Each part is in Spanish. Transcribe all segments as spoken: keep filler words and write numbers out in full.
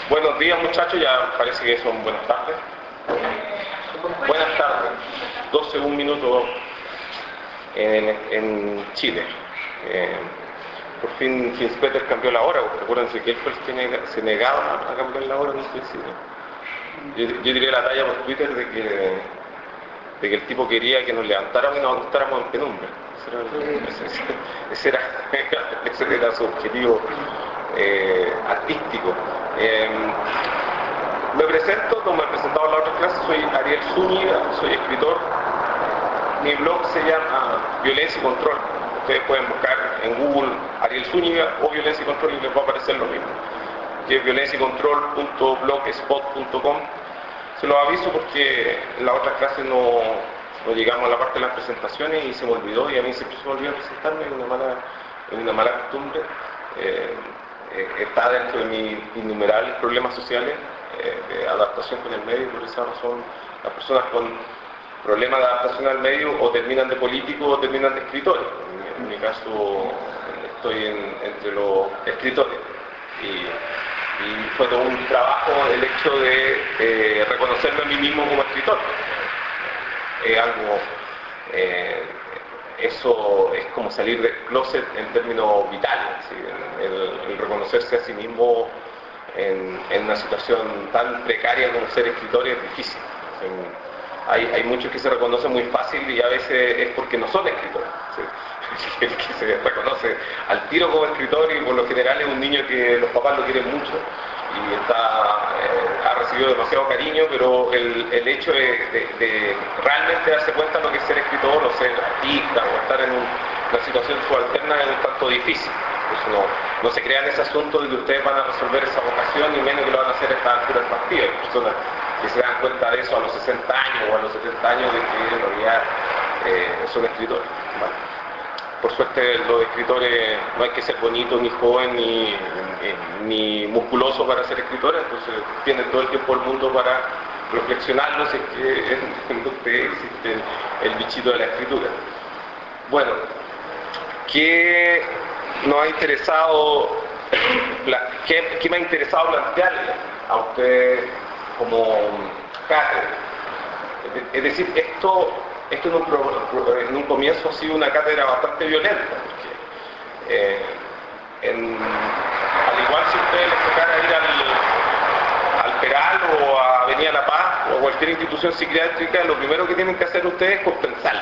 Buenos días muchachos, ya parece que son buenas tardes. Buenas tardes, doce, un minuto en, en Chile. Eh, por fin Finspeter cambió la hora, porque acuérdense que él fue el que nega, se negaba a cambiar la hora en un principio. Yo, yo tiré la talla por Twitter de que, de que el tipo quería que nos levantáramos y nos acostáramos en penumbra. Ese era, ese era, ese era su objetivo eh, artístico. Eh, me presento, como me he presentado en la otra clase, soy Ariel Zúñiga, soy escritor. Mi blog se llama Violencia y Control. Ustedes pueden buscar en Google Ariel Zúñiga o Violencia y Control y les va a aparecer lo mismo, que es violencia y control punto blogspot punto com. Se los aviso porque en la otra clase no, no llegamos a la parte de las presentaciones y se me olvidó, y a mí siempre se me olvida presentarme, es una mala, es una mala costumbre. Eh, eh, está dentro de mis innumerables problemas sociales eh, de adaptación con el medio, y por esa razón las personas con problemas de adaptación al medio o terminan de políticos o terminan de escritores. En mi, en mi caso estoy en, entre los escritores. Y, y fue todo un trabajo el hecho de eh, reconocerme a mí mismo como escritor. Es eh, algo, eh, eso es como salir del closet en términos vitales, ¿sí? el, el reconocerse a sí mismo en, en una situación tan precaria como ser escritor es difícil. ¿Sí? Hay, hay muchos que se reconocen muy fácil y a veces es porque no son escritores. ¿Sí? El que se reconoce al tiro como escritor y por lo general es un niño que los papás lo quieren mucho y está, eh, ha recibido demasiado cariño, pero el, el hecho de, de, de realmente darse cuenta de lo que es ser escritor o ser artista o estar en un, una situación subalterna es un tanto difícil. Pues no, no se crean ese asunto de que ustedes van a resolver esa vocación, y menos que lo van a hacer a esta altura del partido. Hay personas que se dan cuenta de eso a los sesenta años o a los setenta años de que en realidad eh, son escritores. ¿Vale? Por suerte los escritores no hay que ser bonito, ni joven, ni, ni, ni musculoso para ser escritores, entonces tienen todo el tiempo del mundo para reflexionarlo si es que en, en ustedes existe el, el bichito de la escritura. Bueno, ¿qué nos ha interesado, qué, qué me ha interesado plantearle a ustedes como cátedra? Es decir, esto... Esto en un, en un comienzo ha sido una cátedra bastante violenta, porque eh, en, al igual si a ustedes les tocara ir al, al Peral o a Avenida La Paz o a cualquier institución psiquiátrica, lo primero que tienen que hacer ustedes es compensar.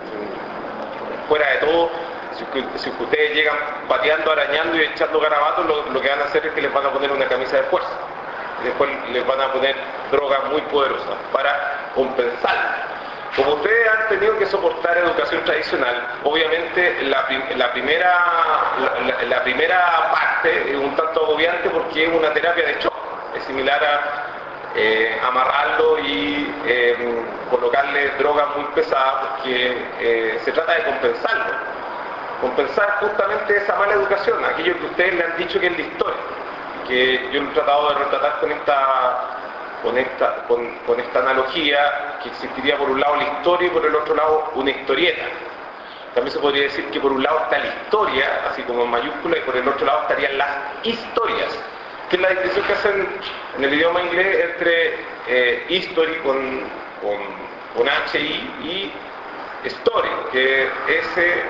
Fuera de todo, si, si ustedes llegan pateando, arañando y echando garabatos, lo, lo que van a hacer es que les van a poner una camisa de fuerza. Y después les van a poner drogas muy poderosas para compensar. Como ustedes han tenido que soportar educación tradicional, obviamente la, la, primera, la, la primera parte es un tanto agobiante porque es una terapia de shock. Es similar a eh, amarrarlo y eh, colocarle drogas muy pesadas, porque eh, se trata de compensarlo. Compensar justamente esa mala educación, aquello que ustedes le han dicho que es la historia, que yo he tratado de retratar con esta... Con esta, con, con esta analogía, que existiría por un lado la historia y por el otro lado una historieta. También se podría decir que por un lado está la historia, así como en mayúscula, y por el otro lado estarían las historias, que es la distinción que hacen en el idioma inglés entre eh, history con, con, con H I y story, que es S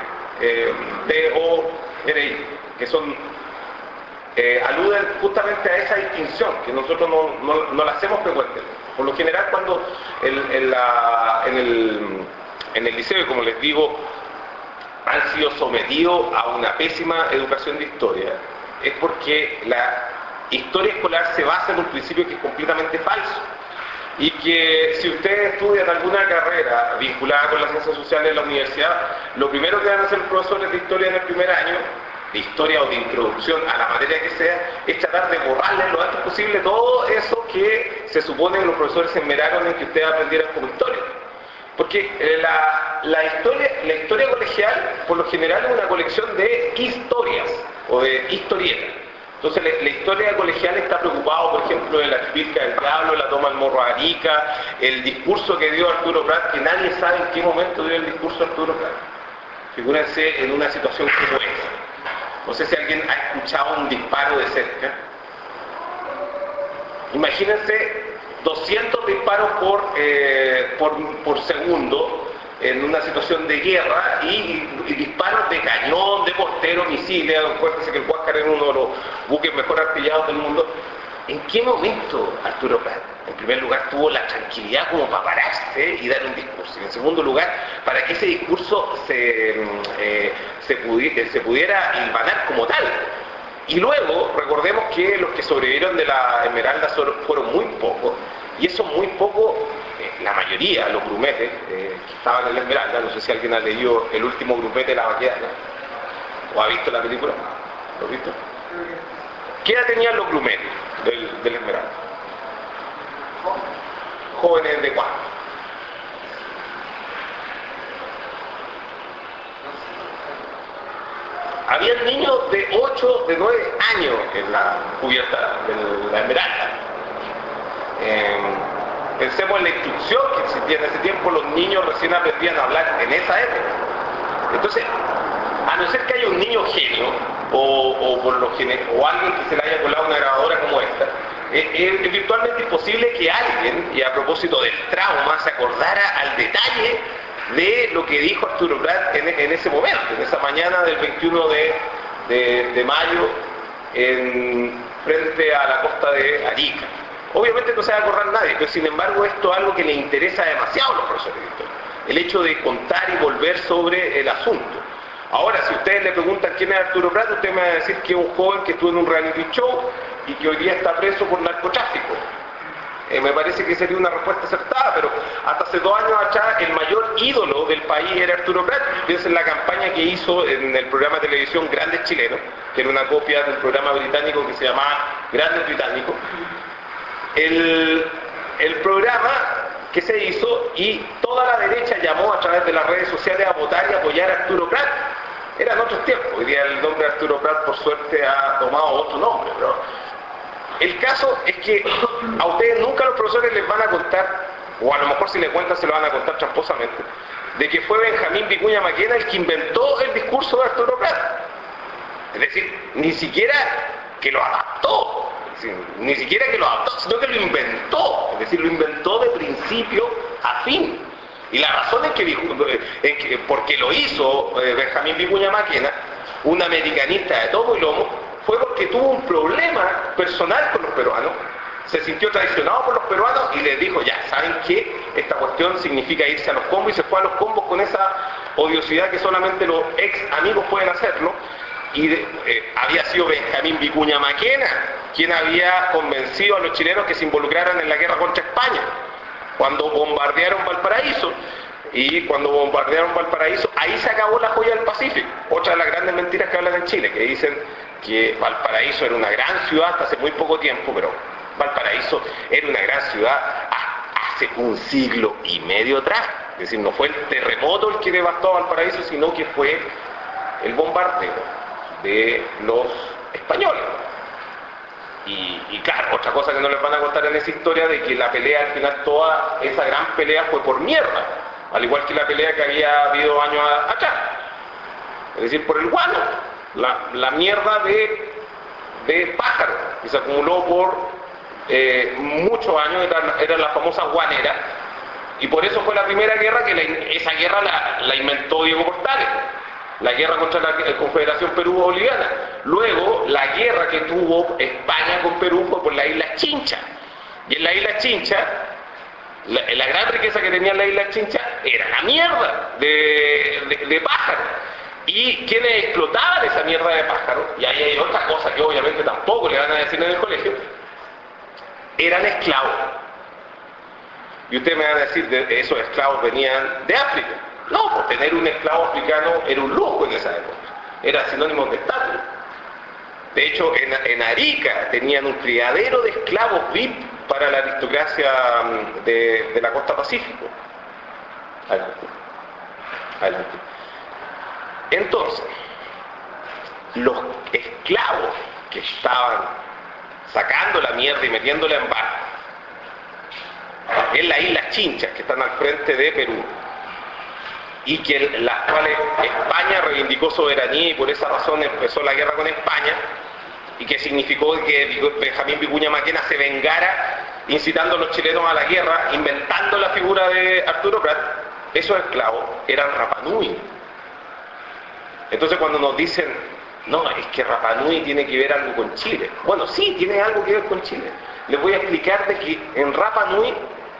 T O R I, que son Eh, aluden justamente a esa distinción que nosotros no, no, no la hacemos frecuente. Por lo general, cuando el, en, la, en, el, en el liceo, como les digo, han sido sometidos a una pésima educación de historia, es porque la historia escolar se basa en un principio que es completamente falso, y que si ustedes estudian alguna carrera vinculada con las ciencias sociales en la universidad, lo primero que van a hacer los profesores de historia en el primer año, de historia o de introducción a la materia que sea, es tratar de borrarle lo antes posible todo eso que se supone que los profesores se esmeraron en que ustedes aprendieran como historia. Porque la, la, historia, la historia colegial, por lo general, es una colección de historias o de historietas. Entonces, la, la historia colegial está preocupado, por ejemplo, de la Chupirca del Diablo, la toma del Morro de Arica, el discurso que dio Arturo Prat, que nadie sabe en qué momento dio el discurso Arturo Prat. Figúrense en una situación como esa. No sé si alguien ha escuchado un disparo de cerca. Imagínense doscientos disparos por, eh, por, por segundo en una situación de guerra y, y disparos de cañón, de mortero, misiles. Acuérdense que el Huáscar era uno de los buques mejor artillados del mundo. ¿En qué momento Arturo Prat, en primer lugar, tuvo la tranquilidad como para pararse y dar un discurso? Y en segundo lugar, para que ese discurso se, eh, se, pudiera, se pudiera hilvanar como tal. Y luego, recordemos que los que sobrevivieron de la Esmeralda fueron muy pocos, y esos muy pocos, eh, la mayoría, los grumetes eh, que estaban en la Esmeralda, no sé si alguien ha leído El último grumete de la Baquedana, o ha visto la película, ¿lo has visto? ¿Qué edad tenían los grumetes del, del Esmeralda? ¿Jóvenes de cuánto? Habían niños de ocho, de nueve años en la cubierta de la Esmeralda. Eh, pensemos en la instrucción que existía en ese tiempo, los niños recién aprendían a hablar en esa época. Entonces, a no ser que haya un niño genio, o, o, por lo general, o alguien que se le haya colado una grabadora como esta, eh, eh, es virtualmente imposible que alguien, y a propósito del trauma, se acordara al detalle de lo que dijo Arturo Prat en, en ese momento, en esa mañana del veintiuno de, de, de mayo, en, frente a la costa de Arica. Obviamente no se va a acordar nadie, pero sin embargo esto es algo que le interesa demasiado a los profesores de historia, el hecho de contar y volver sobre el asunto. Ahora, si ustedes le preguntan quién es Arturo Prat, usted me va a decir que es un joven que estuvo en un reality show y que hoy día está preso por narcotráfico. Eh, me parece que sería una respuesta acertada, pero hasta hace dos años atrás el mayor ídolo del país era Arturo Prat. Piensen en la campaña que hizo en el programa de televisión Grandes Chilenos, que era una copia del programa británico que se llamaba Grandes Británicos. El, el programa que se hizo, y toda la derecha llamó a través de las redes sociales a votar y apoyar a Arturo Prat. Eran otros tiempos, hoy día el nombre de Arturo Prat por suerte ha tomado otro nombre, pero el caso es que a ustedes nunca los profesores les van a contar, o a lo mejor si les cuentan se lo van a contar tramposamente, de que fue Benjamín Vicuña Maquena el que inventó el discurso de Arturo Prat. Es decir, ni siquiera que lo adaptó, es decir, ni siquiera que lo adaptó, sino que lo inventó, es decir, lo inventó de principio a fin. Y la razón es que, en que porque lo hizo eh, Benjamín Vicuña Maquena, un americanista de tomo y lomo, fue porque tuvo un problema personal con los peruanos, se sintió traicionado por los peruanos y les dijo, ya, ¿saben qué? Esta cuestión significa irse a los combos, y se fue a los combos con esa odiosidad que solamente los ex amigos pueden hacerlo. Y de, eh, había sido Benjamín Vicuña Maquena quien había convencido a los chilenos que se involucraran en la guerra contra España, cuando bombardearon Valparaíso. Y cuando bombardearon Valparaíso, ahí se acabó la joya del Pacífico. Otra de las grandes mentiras que hablan en Chile, que dicen que Valparaíso era una gran ciudad hasta hace muy poco tiempo, pero Valparaíso era una gran ciudad hace un siglo y medio atrás. Es decir, no fue el terremoto el que devastó a Valparaíso, sino que fue el bombardeo de los españoles. Y, y claro, otra cosa que no les van a contar en esa historia, de que la pelea, al final, toda esa gran pelea fue por mierda, al igual que la pelea que había habido años atrás, es decir, por el guano, la, la mierda de, de pájaro, que se acumuló por eh, muchos años, era, era la famosa guanera, y por eso fue la primera guerra, que la, esa guerra la, la inventó Diego Portales, la guerra contra la Confederación Perú-Boliviana. Luego, la guerra que tuvo España con Perú fue por la isla Chincha, y en la isla Chincha, La, la gran riqueza que tenía la isla Chincha era la mierda de, de, de pájaro. Y quienes explotaban esa mierda de pájaro, y ahí hay otra cosa que obviamente tampoco le van a decir en el colegio, eran esclavos. Y ustedes me van a decir, de esos esclavos venían de África. No, pues tener un esclavo africano era un lujo en esa época, era sinónimo de estatus. De hecho, en, en Arica tenían un criadero de esclavos V I P para la aristocracia de, de la costa Pacífico. Adelante. Adelante. Entonces, los esclavos que estaban sacando la mierda y metiéndola en barco en las islas Chinchas, que están al frente de Perú, y que las cuales España reivindicó soberanía y por esa razón empezó la guerra con España, y que significó que Benjamín Vicuña Maquena se vengara incitando a los chilenos a la guerra, inventando la figura de Arturo Prat. Esos esclavos eran Rapa Nui. Entonces cuando nos dicen, no, es que Rapa Nui tiene que ver algo con Chile. Bueno, sí, tiene algo que ver con Chile. Les voy a explicar de que en Rapa Nui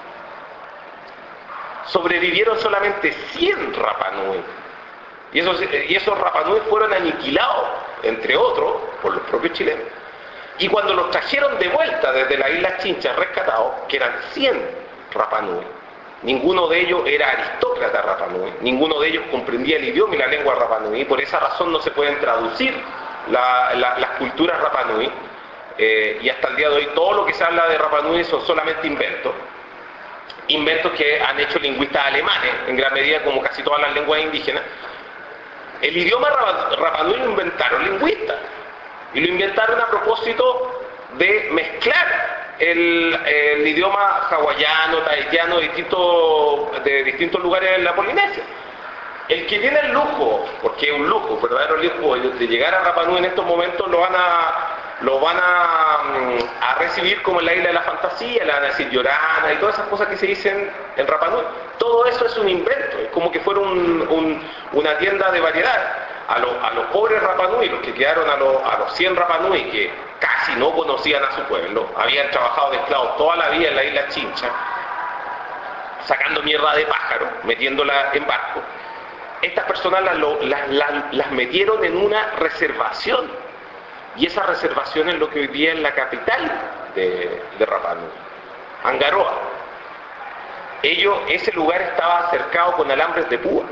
sobrevivieron solamente cien Rapa Nui. Y esos, y esos Rapa Nui fueron aniquilados, entre otros, por los propios chilenos. Y cuando los trajeron de vuelta desde la isla Chincha rescatados, que eran cien Rapa Nui, ninguno de ellos era aristócrata Rapa Nui, ninguno de ellos comprendía el idioma y la lengua Rapa Nui, y por esa razón no se pueden traducir la, la, las culturas Rapa Nui, eh, y hasta el día de hoy todo lo que se habla de Rapa Nui son solamente inventos, inventos que han hecho lingüistas alemanes, en gran medida como casi todas las lenguas indígenas. El idioma Rapa Nui lo inventaron lingüistas, y lo inventaron a propósito de mezclar el, el idioma hawaiano, tahitiano de distintos, de distintos lugares en la Polinesia. El que tiene el lujo, porque es un lujo, verdadero lujo, de llegar a Rapa Nui en estos momentos, lo van a, lo van a, a recibir como en la isla de la fantasía, le van a decir Llorana y todas esas cosas que se dicen en Rapa Nui. Todo eso es un invento, es como que fuera un, un, una tienda de variedad. A, lo, a los pobres Rapa Nui, los que quedaron a, lo, a los cien Rapa Nui, que casi no conocían a su pueblo, habían trabajado de esclavos toda la vida en la isla Chincha, sacando mierda de pájaro, metiéndola en barco. Estas personas las, las, las, las metieron en una reservación, y esa reservación es lo que hoy día es la capital de, de Rapa Nui, Angaroa. Ellos, ese lugar estaba cercado con alambres de púa,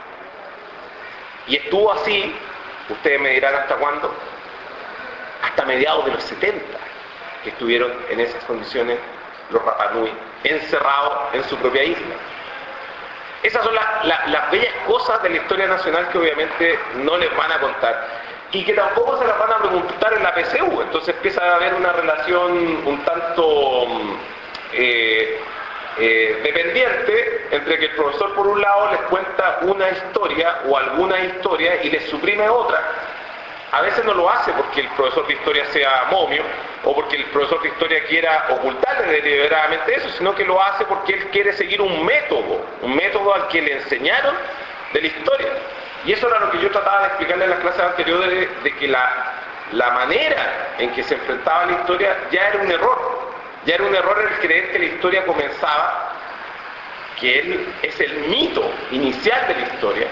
y estuvo así, ustedes me dirán hasta cuándo, hasta mediados de los setenta, que estuvieron en esas condiciones los Rapa Nui, encerrados en su propia isla. Esas son la, la, las bellas cosas de la historia nacional que obviamente no les van a contar, y que tampoco se las van a preguntar en la P C U. Entonces empieza a haber una relación un tanto eh, eh, dependiente entre que el profesor por un lado les cuenta una historia o alguna historia y les suprime otra. A veces no lo hace porque el profesor de historia sea momio o porque el profesor de historia quiera ocultarle deliberadamente eso, sino que lo hace porque él quiere seguir un método, un método al que le enseñaron de la historia. Y eso era lo que yo trataba de explicarle en las clases anteriores, de, de que la, la manera en que se enfrentaba la historia ya era un error. Ya era un error el creer que la historia comenzaba, que él es el mito inicial de la historia.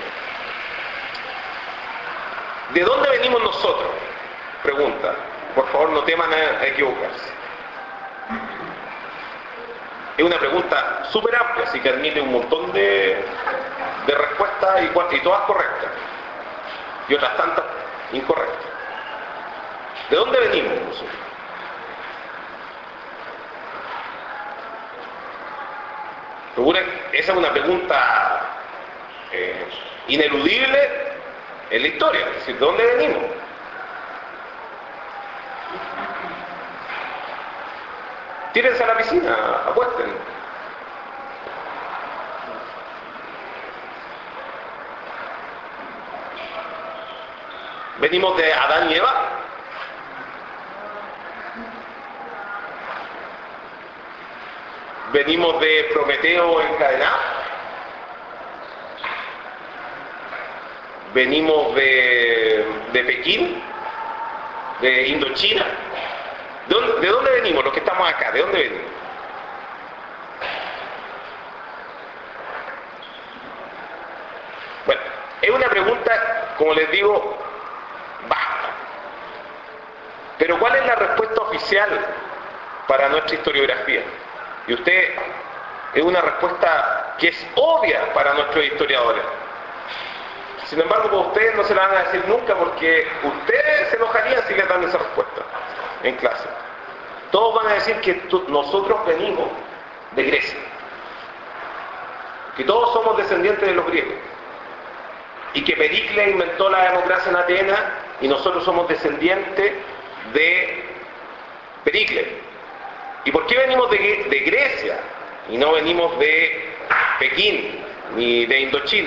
¿De dónde venimos nosotros? Pregunta. Por favor, no teman a equivocarse. Es una pregunta súper amplia, así que admite un montón de, de respuestas y, y todas correctas. Y otras tantas incorrectas. ¿De dónde venimos nosotros? Esa es una pregunta eh, ineludible en la historia. Es decir, ¿de dónde venimos? Tírense a la piscina, apuesten. ¿Venimos de Adán y Eva? ¿Venimos de Prometeo encadenado? ¿Venimos de, de Pekín? ¿De Indochina? ¿De dónde, ¿De dónde venimos los que estamos acá? ¿De dónde venimos? Bueno, es una pregunta, como les digo, basta. Pero ¿cuál es la respuesta oficial para nuestra historiografía? Y usted, es una respuesta que es obvia para nuestros historiadores. Sin embargo, para ustedes no se la van a decir nunca porque ustedes se enojarían si les dan esa respuesta en clase. Todos van a decir que tú, nosotros venimos de Grecia, que todos somos descendientes de los griegos, y que Pericles inventó la democracia en Atenas y nosotros somos descendientes de Pericles. ¿Y por qué venimos de, de Grecia y no venimos de Pekín, ni de Indochina,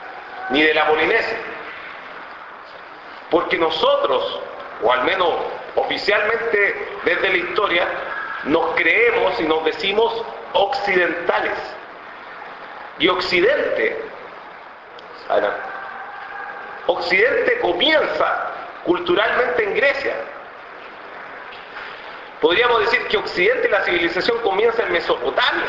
ni de la Polinesia? Porque nosotros, o al menos oficialmente desde la historia, nos creemos y nos decimos occidentales. Y Occidente, adelante, Occidente comienza culturalmente en Grecia. Podríamos decir que Occidente, la civilización, comienza en Mesopotamia,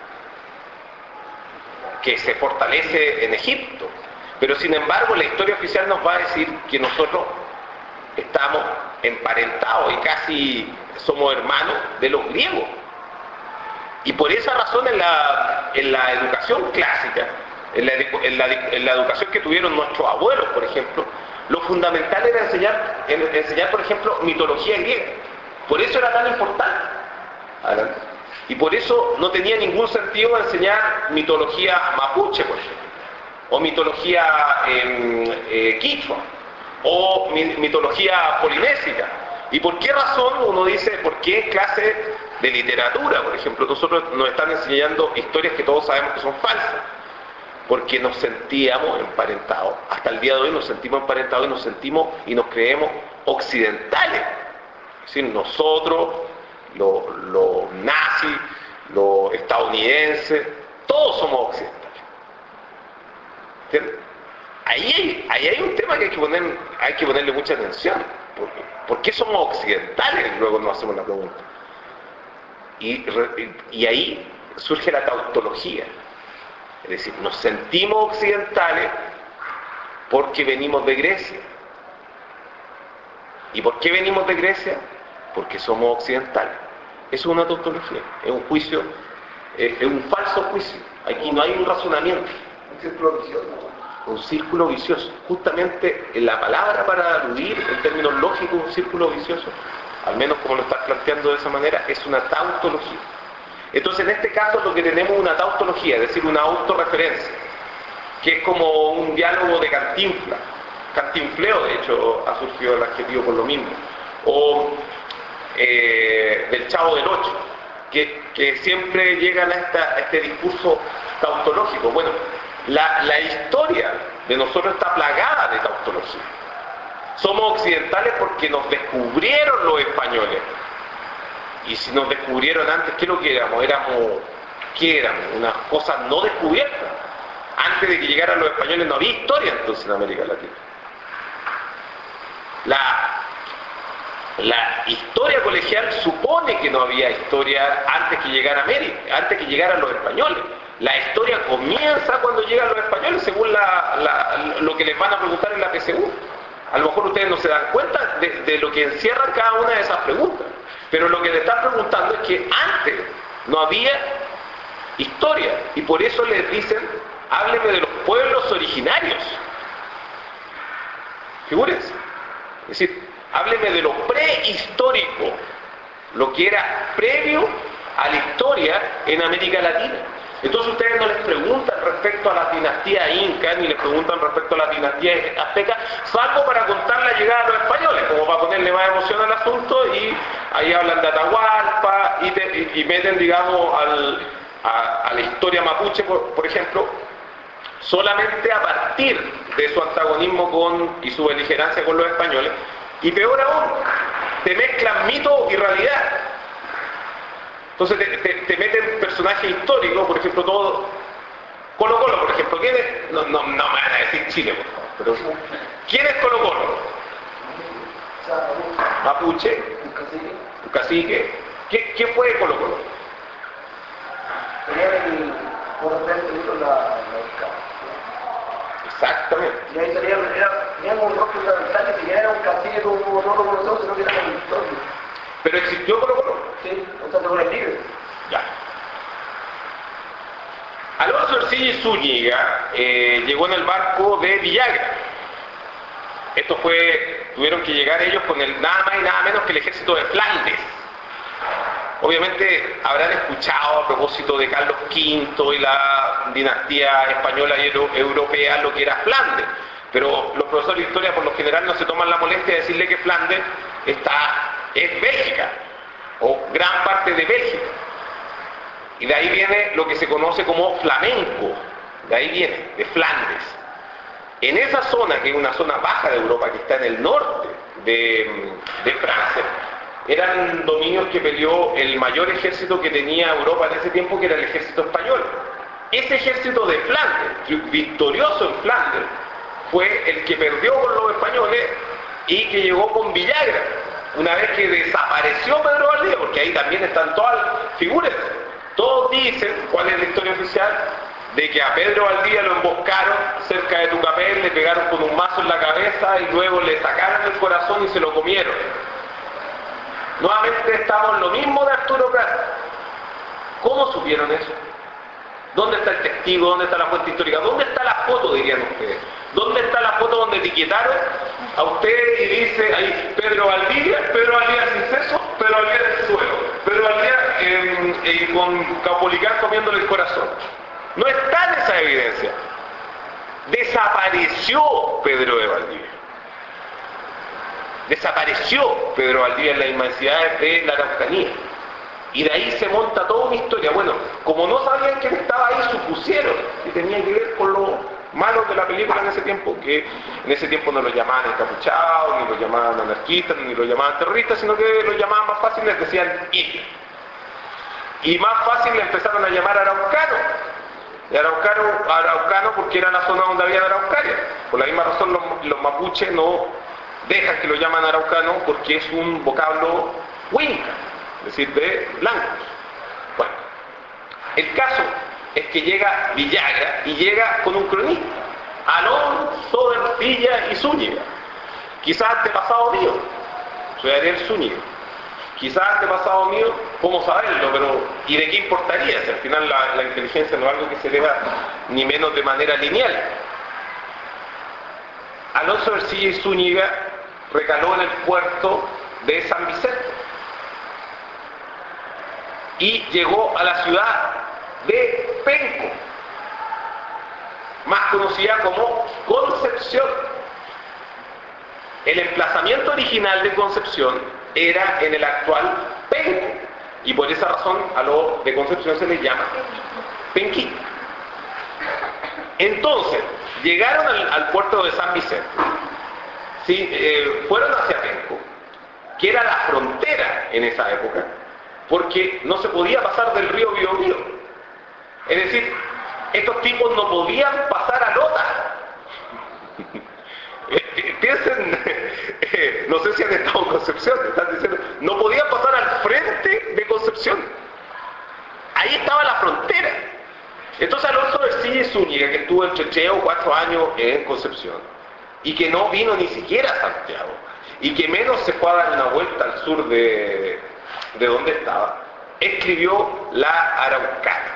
que se fortalece en Egipto. Pero sin embargo la historia oficial nos va a decir que nosotros estamos emparentados y casi somos hermanos de los griegos. Y por esa razón en la, en la educación clásica, en la, en, la, en la educación que tuvieron nuestros abuelos, por ejemplo, lo fundamental era enseñar, enseñar, por ejemplo, mitología griega. Por eso era tan importante. Adelante. Y por eso no tenía ningún sentido enseñar mitología mapuche, por ejemplo, o mitología eh, eh, quichua, o mi, mitología polinésica. ¿Y por qué razón? Uno dice, ¿por qué en clase de literatura, por ejemplo, nosotros nos están enseñando historias que todos sabemos que son falsas? Porque nos sentíamos emparentados. Hasta el día de hoy nos sentimos emparentados y nos sentimos y nos creemos occidentales. Es decir, nosotros, los, los nazis, los estadounidenses, todos somos occidentales. ¿Entiendes? Ahí hay, ahí hay un tema que hay que, poner, hay que ponerle mucha atención. ¿Por qué? ¿Por qué somos occidentales? Luego nos hacemos la pregunta. Y, y ahí surge la tautología. Es decir, nos sentimos occidentales porque venimos de Grecia. ¿Y por qué venimos de Grecia? Porque somos occidentales. Eso es una tautología, es un juicio, es, es un falso juicio. Aquí no hay un razonamiento. Un círculo vicioso. Un círculo vicioso. Justamente la palabra para aludir en términos lógicos un círculo vicioso, al menos como lo estás planteando de esa manera, es una tautología. Entonces en este caso lo que tenemos es una tautología, es decir, una autorreferencia, que es como un diálogo de cantinfla. Cantinfleo, de hecho, ha surgido el adjetivo por lo mismo. O eh, del Chavo del Ocho, que, que siempre llegan a, esta, a este discurso tautológico. Bueno, la, la historia de nosotros está plagada de tautología. Somos occidentales porque nos descubrieron los españoles. Y si nos descubrieron antes, ¿qué es lo que éramos? Éramos, ¿qué éramos? Unas cosas no descubiertas. Antes de que llegaran los españoles no había historia entonces en América Latina. La, la historia colegial supone que no había historia antes que llegara América, antes que llegaran los españoles. La historia comienza cuando llegan los españoles, según la, la, lo que les van a preguntar en la P S U. A lo mejor ustedes no se dan cuenta de, de lo que encierra cada una de esas preguntas. Pero lo que le están preguntando es que antes no había historia. Y por eso les dicen, hábleme de los pueblos originarios. Figúrense. Es decir, hábleme de lo prehistórico, lo que era previo a la historia en América Latina. Entonces ustedes no les preguntan respecto a la dinastía inca, ni les preguntan respecto a la dinastía azteca, salvo para contar la llegada de los españoles, como para ponerle más emoción al asunto, y ahí hablan de Atahualpa, y, te, y, y meten, digamos, al, a, a la historia mapuche, por, por ejemplo, solamente a partir de su antagonismo con y su beligerancia con los españoles, y peor aún, te mezclan mito y realidad. Entonces te, te, te meten personajes históricos, por ejemplo, todo Colo Colo, por ejemplo. ¿Quién es? No, no, no me van a decir Chile, por favor, pero ¿quién es Colo Colo? Mapuche, un cacique. ¿Qué, ¿Qué fue Colo Colo? Tenía el por la, la Exactamente. Y ahí salía, era, teníamos un rostro fundamental que ya era un cacique como no lo conocemos, sino que era un histórico. ¿Pero existió Colo Colo? Sí, entonces con el libre. Ya. Alonso Ercilla Zúñiga eh, llegó en el barco de Villagra. Esto fue, tuvieron que llegar ellos con el nada más y nada menos que el ejército de Flandes. Obviamente habrán escuchado a propósito de Carlos quinto y la dinastía española y euro, europea lo que era Flandes. Pero los profesores de historia por lo general no se toman la molestia de decirle que Flandes está, es Bélgica, o gran parte de Bélgica. Y de ahí viene lo que se conoce como flamenco, de ahí viene, de Flandes. En esa zona, que es una zona baja de Europa, que está en el norte de, de Francia, eran dominios que peleó el mayor ejército que tenía Europa en ese tiempo, que era el ejército español. Ese ejército de Flandes, victorioso en Flandes, fue el que perdió con los españoles y que llegó con Villagra. Una vez que desapareció Pedro Valdivia, porque ahí también están todas las figuras, todos dicen, ¿cuál es la historia oficial? De que a Pedro Valdivia lo emboscaron cerca de Tucapel, le pegaron con un mazo en la cabeza y luego le sacaron el corazón y se lo comieron. Nuevamente estamos en lo mismo de Arturo Prat. ¿Cómo supieron eso? ¿Dónde está el testigo? ¿Dónde está la fuente histórica? ¿Dónde está la foto, dirían ustedes? ¿Dónde está la foto donde etiquetaron a ustedes y dice ahí Pedro Valdivia, Pedro Valdivia sin seso, Pedro Valdivia sin suelo, Pedro Valdivia eh, eh, con Caupolicán comiéndole el corazón? No está en esa evidencia. Desapareció Pedro de Valdivia. Desapareció Pedro Valdivia en las inmensidades de la Araucanía. Y de ahí se monta toda una historia. Bueno, como no sabían quién estaba ahí, supusieron que tenía que ver con los malos de la película en ese tiempo, que en ese tiempo no los llamaban encapuchados, ni los llamaban anarquistas, ni los llamaban terroristas, sino que los llamaban más fácil, les decían Hitler. Y más fácil le empezaron a llamar araucano. Y araucano, araucano porque era la zona donde había araucaria. Por la misma razón los, los mapuches no dejan que lo llaman araucano, porque es un vocablo huinca, es decir, de blancos. Bueno, el caso es que llega Villagra y llega con un cronista, Alonso de Ercilla y Zúñiga, quizás antepasado mío, soy Ariel Zúñiga, quizás antepasado mío, ¿cómo saberlo? Pero ¿y de qué importaría? Si al final la, la inteligencia no es algo que se eleva ni menos de manera lineal. Alonso de Ercilla y Zúñiga recaló en el puerto de San Vicente y llegó a la ciudad de Penco, más conocida como Concepción. El emplazamiento original de Concepción era en el actual Penco, y por esa razón a lo de Concepción se les llama Penquita. Entonces, llegaron al, al puerto de San Vicente, ¿sí? eh, fueron hacia Penco, que era la frontera en esa época, porque no se podía pasar del río Biobío. Es decir, estos tipos no podían pasar a Lota. Piensen, eh, no sé si han estado en Concepción, están diciendo, no podían pasar al frente de Concepción. Ahí estaba la frontera. Entonces Alonso de Ercilla y Zúñiga, que estuvo entre tres o cuatro años en Concepción, y que no vino ni siquiera a Santiago, y que menos se fue a dar una vuelta al sur de, de donde estaba, escribió la Araucana.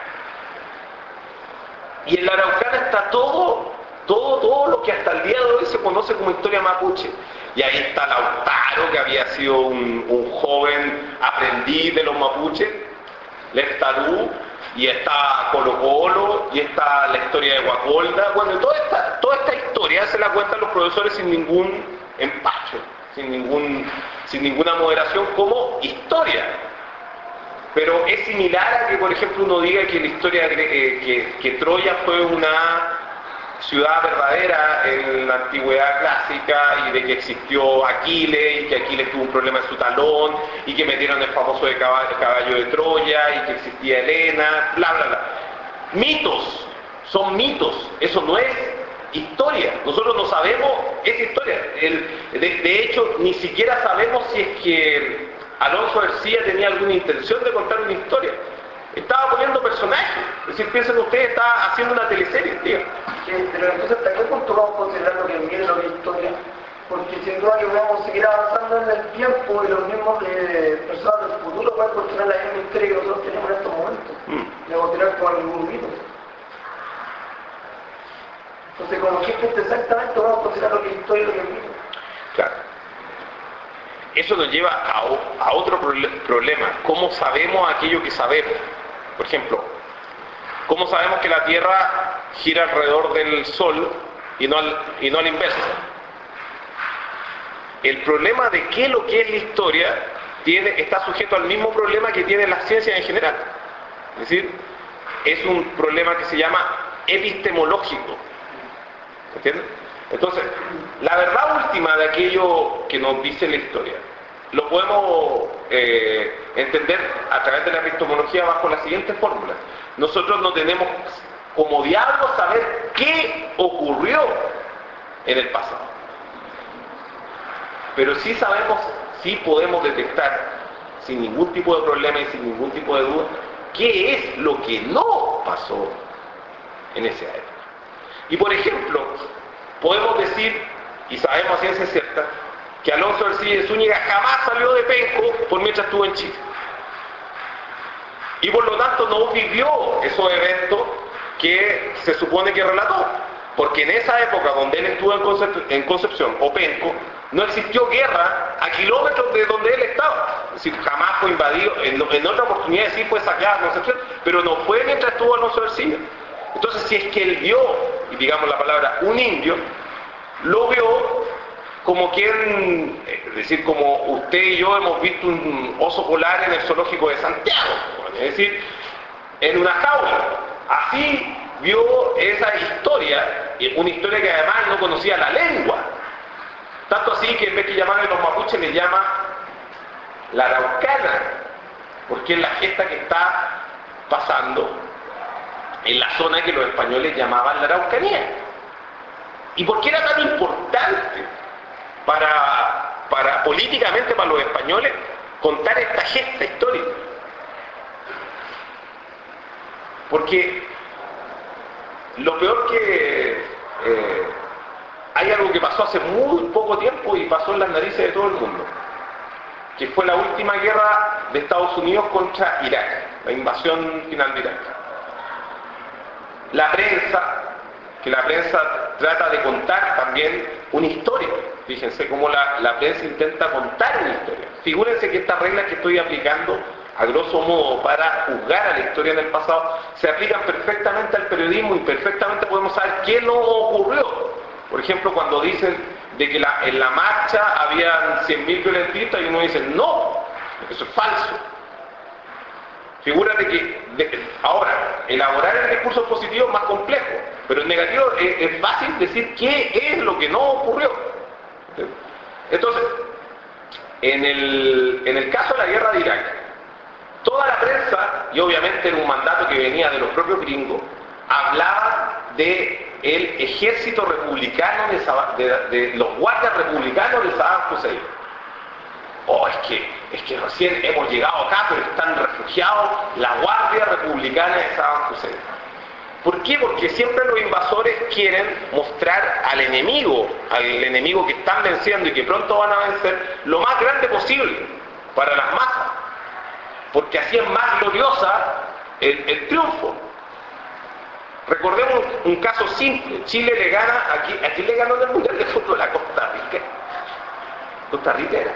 Y en la Araucana está todo, todo, todo lo que hasta el día de hoy se conoce como historia mapuche. Y ahí está Lautaro, que había sido un, un joven aprendiz de los mapuches, Leftarú, y está Colo Colo, y está la historia de Guacolda. Bueno, toda esta, toda esta historia se la cuentan los profesores sin ningún empacho, sin, ningún, sin ninguna moderación como historia. Pero es similar a que, por ejemplo, uno diga que la historia de, eh, que, que Troya fue una ciudad verdadera en la antigüedad clásica, y de que existió Aquiles, y que Aquiles tuvo un problema en su talón, y que metieron el famoso de caballo, el caballo de Troya, y que existía Helena, bla, bla, bla. Mitos, son mitos, eso no es historia. Nosotros no sabemos esa historia. El, de, de hecho, ni siquiera sabemos si es que Alonso de Ercilla tenía alguna intención de contar una historia. Estaba poniendo personajes. Es decir, piensen ustedes, está haciendo una teleserie, tío. Sí, pero entonces, ¿hasta qué punto vamos a considerar lo que es miedo y lo que es historia? Porque sin duda que vamos a seguir avanzando en el tiempo, y los mismos eh, personas del futuro pueden continuar la misma historia que nosotros tenemos en estos momentos. Mm. De continuar con algún mito. Entonces, como que exactamente vamos a considerar lo que es historia y lo que es mito. Claro. Eso nos lleva a, a otro problema. ¿Cómo sabemos aquello que sabemos? Por ejemplo, ¿cómo sabemos que la Tierra gira alrededor del Sol y no al, y no al inverso? El problema de qué es lo que es la historia tiene, está sujeto al mismo problema que tiene la ciencia en general. Es decir, es un problema que se llama epistemológico. ¿Entiendes? Entonces, la verdad última de aquello que nos dice la historia, lo podemos eh, entender a través de la epistemología bajo la siguiente fórmula. Nosotros no tenemos como diablos saber qué ocurrió en el pasado. Pero sí sabemos, sí podemos detectar, sin ningún tipo de problema y sin ningún tipo de duda, qué es lo que no pasó en esa época. Y por ejemplo, podemos decir, y sabemos a ciencia cierta, que Alonso Ercilla Zúñiga jamás salió de Penco por mientras estuvo en Chile. Y por lo tanto no vivió esos eventos que se supone que relató. Porque en esa época donde él estuvo en, Concep en Concepción o Penco, no existió guerra a kilómetros de donde él estaba. Es decir, jamás fue invadido, en, en otra oportunidad sí fue saqueada Concepción, pero no fue mientras estuvo Alonso Ercilla. Entonces, si es que él vio, y digamos la palabra, un indio, lo vio como quien, es decir, como usted y yo hemos visto un oso polar en el zoológico de Santiago, es decir, en una jaula. Así vio esa historia, una historia que además no conocía la lengua. Tanto así que en vez de llamarle los mapuches le llama la araucana, porque es la gesta que está pasando en la zona que los españoles llamaban la Araucanía. ¿Y por qué era tan importante para, para políticamente para los españoles contar esta gesta histórica? Porque lo peor que eh, hay algo que pasó hace muy poco tiempo y pasó en las narices de todo el mundo, que fue la última guerra de Estados Unidos contra Irak, la invasión final de Irak. La prensa, que la prensa trata de contar también una historia. Fíjense cómo la, la prensa intenta contar una historia. Figúrense que estas reglas que estoy aplicando, a grosso modo, para juzgar a la historia en el pasado, se aplican perfectamente al periodismo y perfectamente podemos saber qué no ocurrió. Por ejemplo, cuando dicen de que la, en la marcha habían cien mil violentistas y uno dice, no, eso es falso. Figúrate que, de, ahora, elaborar el discurso positivo es más complejo, pero en negativo es, es fácil decir qué es lo que no ocurrió. Entonces, en el, en el caso de la guerra de Irak, toda la prensa, y obviamente era un mandato que venía de los propios gringos, hablaba de el ejército republicano, de, de, de los guardias republicanos de Saddam Hussein. Oh, es que, es que recién hemos llegado acá, pero están refugiados la Guardia Republicana de Saddam Hussein. ¿Por qué? Porque siempre los invasores quieren mostrar al enemigo, al enemigo que están venciendo y que pronto van a vencer, lo más grande posible para las masas. Porque así es más gloriosa el, el triunfo. Recordemos un, un caso simple. Chile le gana, aquí, ¿a quién le ganó en el Mundial de Fútbol? A Costa Rica. Costa Rica era.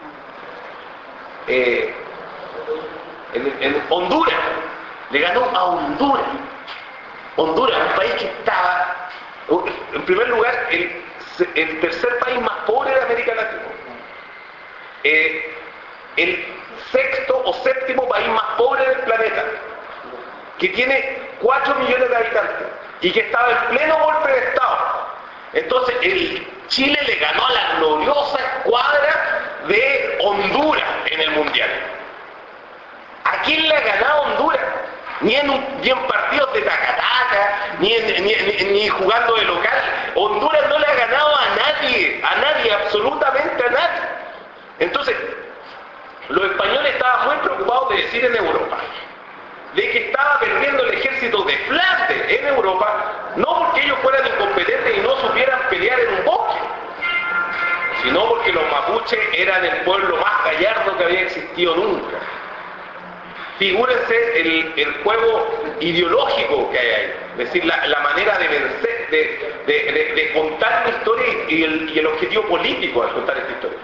Eh, en, en Honduras, le ganó a Honduras. Honduras, un país que estaba, en primer lugar, el, el tercer país más pobre de América Latina. Eh, el sexto o séptimo país más pobre del planeta, que tiene cuatro millones de habitantes y que estaba en pleno golpe de Estado. Entonces, el Chile le ganó a la gloriosa escuadra de Honduras en el Mundial. ¿A quién le ha ganado Honduras? Ni en, un, ni en partidos de tacataca, ni, en, ni, ni, ni jugando de local. Honduras no le ha ganado a nadie, a nadie, absolutamente a nadie. Entonces, los españoles estaban muy preocupados de decir en Europa, de que estaba perdiendo el ejército de Flandes en Europa, no porque ellos fueran incompetentes y no supieran pelear en un bosque, sino porque los mapuches eran el pueblo más gallardo que había existido nunca. Figúrense el, el juego ideológico que hay ahí, es decir, la, la manera de vencer, de, de, de, de contar una historia y el, y el objetivo político al contar esta historia.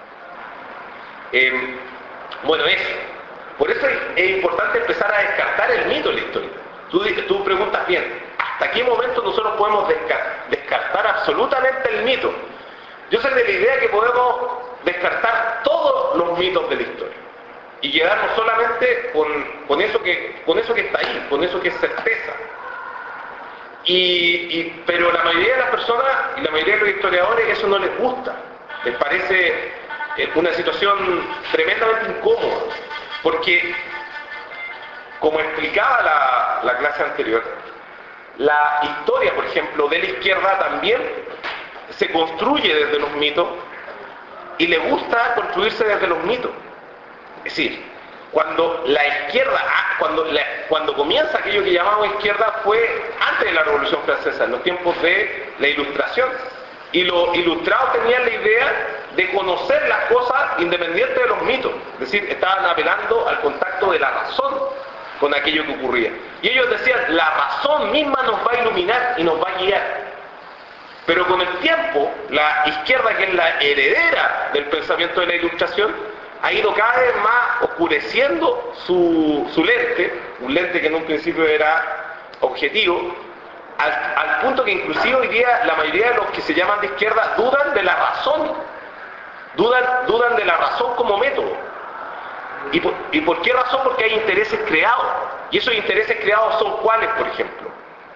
Eh, bueno, eso. Por eso es, es importante empezar a descartar el mito en la historia. Tú, tú preguntas bien, ¿hasta qué momento nosotros podemos descartar, descartar absolutamente el mito? Yo soy de la idea que podemos descartar todos los mitos de la historia y quedarnos solamente con, con, eso que, con eso que está ahí, con eso que es certeza. Y, y, pero la mayoría de las personas y la mayoría de los historiadores eso no les gusta. Les parece eh, una situación tremendamente incómoda. Porque, como explicaba la, la clase anterior, la historia, por ejemplo, de la izquierda también se construye desde los mitos y le gusta construirse desde los mitos. Es decir, cuando la izquierda, cuando, la, cuando comienza aquello que llamamos izquierda fue antes de la Revolución Francesa, en los tiempos de la Ilustración. Y los ilustrados tenían la idea de conocer las cosas independientes de los mitos. Es decir, estaban apelando al contacto de la razón con aquello que ocurría. Y ellos decían, la razón misma nos va a iluminar y nos va a guiar. Pero con el tiempo, la izquierda, que es la heredera del pensamiento de la Ilustración, ha ido cada vez más oscureciendo su, su lente, un lente que en un principio era objetivo, al, al punto que inclusive hoy día la mayoría de los que se llaman de izquierda dudan de la razón, dudan, dudan de la razón como método. ¿Y por, ¿Y por qué razón? Porque hay intereses creados. Y esos intereses creados son ¿cuáles, por ejemplo?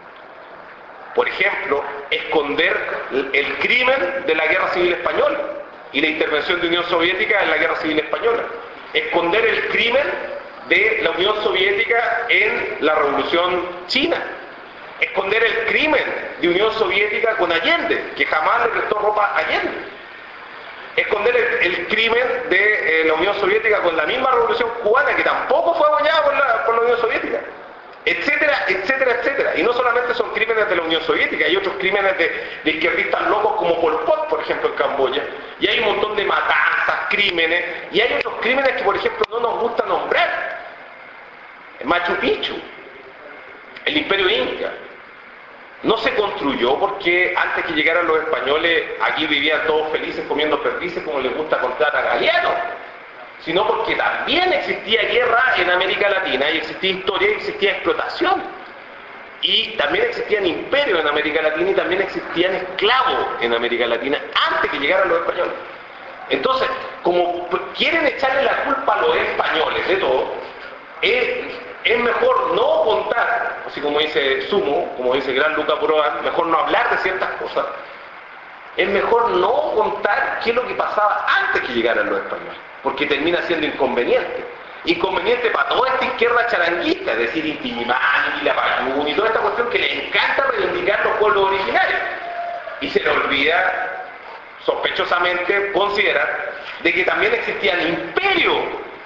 Por ejemplo, esconder el crimen de la Guerra Civil Española y la intervención de Unión Soviética en la Guerra Civil Española. Esconder el crimen de la Unión Soviética en la Revolución China. Esconder el crimen de Unión Soviética con Allende, que jamás le prestó ropa a Allende. Esconder el, el crimen de eh, la Unión Soviética con la misma Revolución Cubana, que tampoco fue apoyada por la, por la Unión Soviética. Etcétera, etcétera, etcétera. Y no solamente son crímenes de la Unión Soviética, hay otros crímenes de, de izquierdistas locos como Pol Pot, por ejemplo, en Camboya. Y hay un montón de matanzas, crímenes, y hay otros crímenes que, por ejemplo, no nos gusta nombrar. Machu Picchu, el Imperio Inca, no se construyó porque antes que llegaran los españoles aquí vivían todos felices comiendo perdices como les gusta contar a Galeano, sino porque también existía guerra en América Latina y existía historia y existía explotación. Y también existían imperios en América Latina y también existían esclavos en América Latina antes que llegaran los españoles. Entonces, como quieren echarle la culpa a los españoles de todo, es, es mejor no contar, así como dice Sumo, como dice Gran Luca Prodan, mejor no hablar de ciertas cosas. Es mejor no contar qué es lo que pasaba antes que llegaran los españoles, porque termina siendo inconveniente. Inconveniente para toda esta izquierda charanguista, es decir, Intimimán, Quilapayún y toda esta cuestión que le encanta reivindicar los pueblos originarios. Y se le olvida, sospechosamente, considerar de que también existían imperios,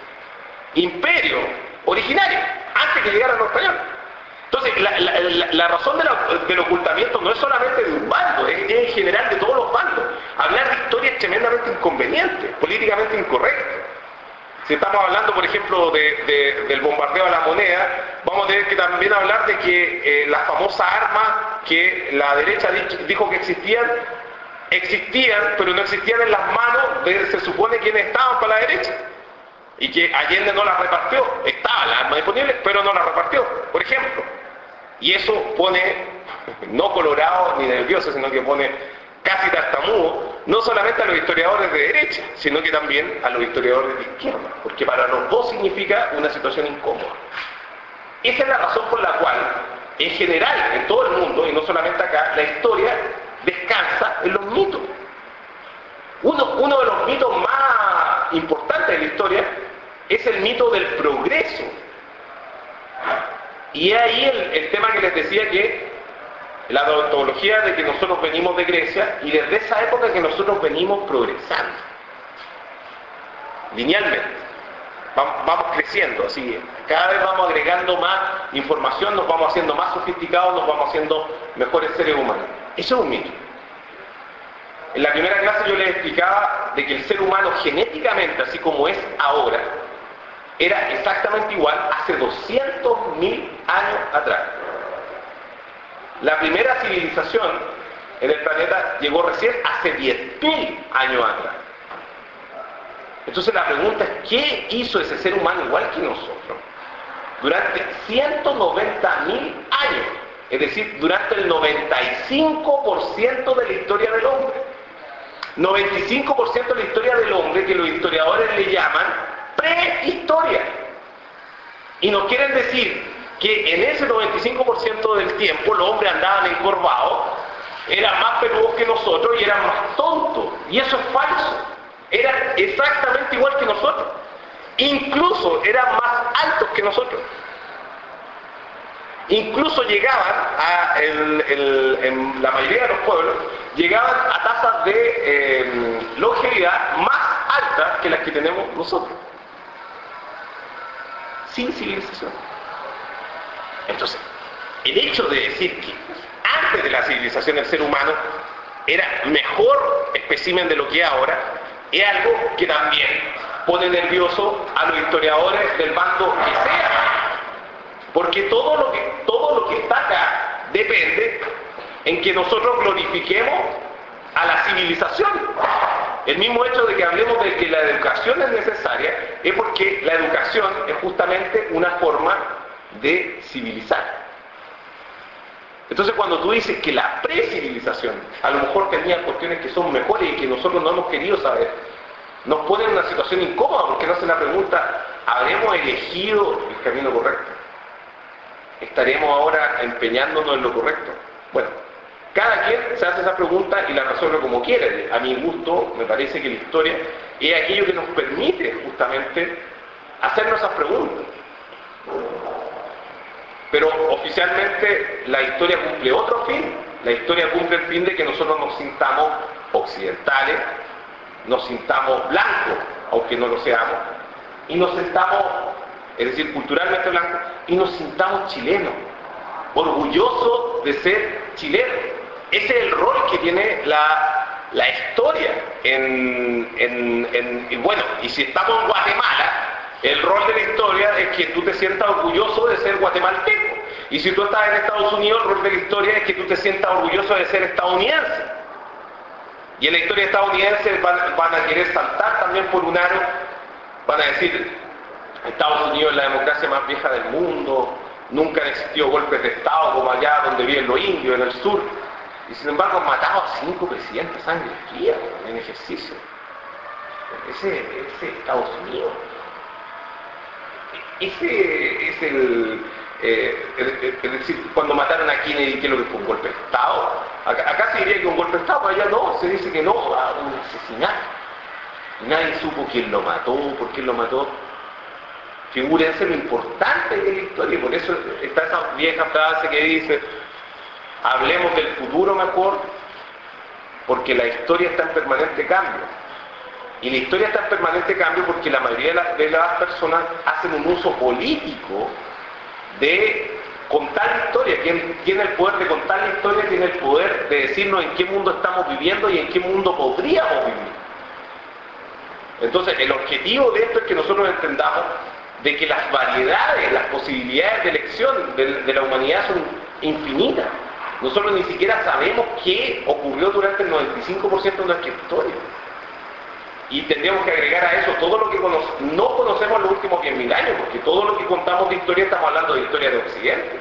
imperios originarios, antes que llegaran los españoles. Entonces, la, la, la, la razón de la, del ocultamiento no es solamente de un bando, es, es en general de todos los bandos. Hablar de historia es tremendamente inconveniente, políticamente incorrecto. Si estamos hablando, por ejemplo, de, de, del bombardeo a la moneda, vamos a tener que también hablar de que eh, las famosas armas que la derecha dijo que existían, existían, pero no existían en las manos de, se supone, quienes estaban para la derecha. Y que Allende no las repartió. Estaban las armas disponibles, pero no las repartió, por ejemplo. Y eso pone, no colorado ni nervioso, sino que pone casi tartamudo, no solamente a los historiadores de derecha, sino que también a los historiadores de izquierda, porque para los dos significa una situación incómoda. Esa es la razón por la cual, en general, en todo el mundo, y no solamente acá, la historia descansa en los mitos. Uno, uno de los mitos más importantes de la historia es el mito del progreso. Y es ahí el, el tema que les decía, que la tautología de que nosotros venimos de Grecia y desde esa época que nosotros venimos progresando linealmente, vamos, vamos creciendo, así cada vez vamos agregando más información, nos vamos haciendo más sofisticados, nos vamos haciendo mejores seres humanos. Eso es un mito. En la primera clase yo les explicaba de que el ser humano genéticamente, así como es ahora, era exactamente igual hace doscientos mil años atrás. La primera civilización en el planeta llegó recién hace diez mil años atrás. Entonces la pregunta es, ¿qué hizo ese ser humano igual que nosotros durante ciento noventa mil años? Es decir, durante el noventa y cinco por ciento de la historia del hombre. noventa y cinco por ciento de la historia del hombre que los historiadores le llaman prehistoria. Y nos quieren decir que en ese noventa y cinco por ciento del tiempo los hombres andaban encorvados, eran más peludos que nosotros y eran más tontos. Y eso es falso. Eran exactamente igual que nosotros. Incluso eran más altos que nosotros. Incluso llegaban, a el, el, en la mayoría de los pueblos, llegaban a tasas de eh, longevidad más altas que las que tenemos nosotros. Sin civilización. Entonces, el hecho de decir que antes de la civilización el ser humano era mejor espécimen de lo que es ahora, es algo que también pone nervioso a los historiadores del bando que sea. Porque todo lo que, todo lo que está acá depende en que nosotros glorifiquemos a la civilización. El mismo hecho de que hablemos de que la educación es necesaria es porque la educación es justamente una forma de civilizar. Entonces cuando tú dices que la precivilización a lo mejor tenía cuestiones que son mejores y que nosotros no hemos querido saber, nos pone en una situación incómoda porque nos hace la pregunta, ¿habremos elegido el camino correcto? ¿Estaremos ahora empeñándonos en lo correcto? Bueno, cada quien se hace esa pregunta y la resuelve como quiere. A mi gusto, me parece que la historia es aquello que nos permite justamente hacernos esas preguntas. Pero oficialmente la historia cumple otro fin. La historia cumple el fin de que nosotros nos sintamos occidentales, nos sintamos blancos, aunque no lo seamos, y nos sintamos, es decir, culturalmente blancos, y nos sintamos chilenos, orgullosos de ser chilenos. Ese es el rol que tiene la, la historia. En, en, en, y bueno, y si estamos en Guatemala, el rol de la historia es que tú te sientas orgulloso de ser guatemalteco. Y si tú estás en Estados Unidos, el rol de la historia es que tú te sientas orgulloso de ser estadounidense. Y en la historia estadounidense van, van a querer saltar también por un aro, van a decir, Estados Unidos es la democracia más vieja del mundo, nunca han existido golpes de Estado como allá donde viven los indios, en el sur. Y sin embargo han matado a cinco presidentes sangre fría en ejercicio. Ese, ese es Estados Unidos. Ese es el, eh, el, el decir, cuando mataron a Kennedy, ¿qué es lo que fue? ¿Un golpe de Estado? Acá, acá se diría que un golpe de Estado, allá no, se dice que no, ah, un asesinato. Y nadie supo quién lo mató, por qué lo mató. Figúrense lo importante de la historia, y por eso está esa vieja frase que dice, hablemos del futuro mejor, porque la historia está en permanente cambio. Y la historia está en permanente cambio porque la mayoría de las, de las personas hacen un uso político de contar la historia. Quien tiene el poder de contar la historia tiene el poder de decirnos en qué mundo estamos viviendo y en qué mundo podríamos vivir. Entonces, el objetivo de esto es que nosotros entendamos de que las variedades, las posibilidades de elección de, de la humanidad son infinitas. Nosotros ni siquiera sabemos qué ocurrió durante el noventa y cinco por ciento de nuestra historia. Y tendríamos que agregar a eso todo lo que cono no conocemos en los últimos diez mil años, porque todo lo que contamos de historia estamos hablando de historia de Occidente.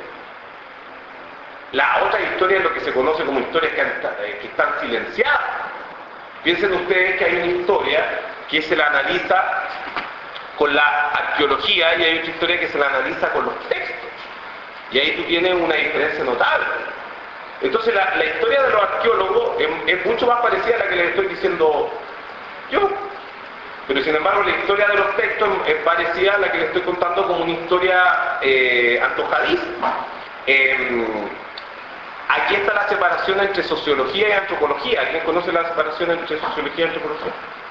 La otra historia es lo que se conoce como historias que, han, que están silenciadas. Piensen ustedes que hay una historia que se la analiza con la arqueología y hay otra historia que se la analiza con los textos. Y ahí tú tienes una diferencia notable. Entonces la, la historia de los arqueólogos es, es mucho más parecida a la que les estoy diciendo yo. Pero sin embargo la historia de los textos es parecida a la que les estoy contando como una historia eh, antojadiza. Eh, aquí está la separación entre sociología y antropología. ¿Alguien conoce la separación entre sociología y antropología?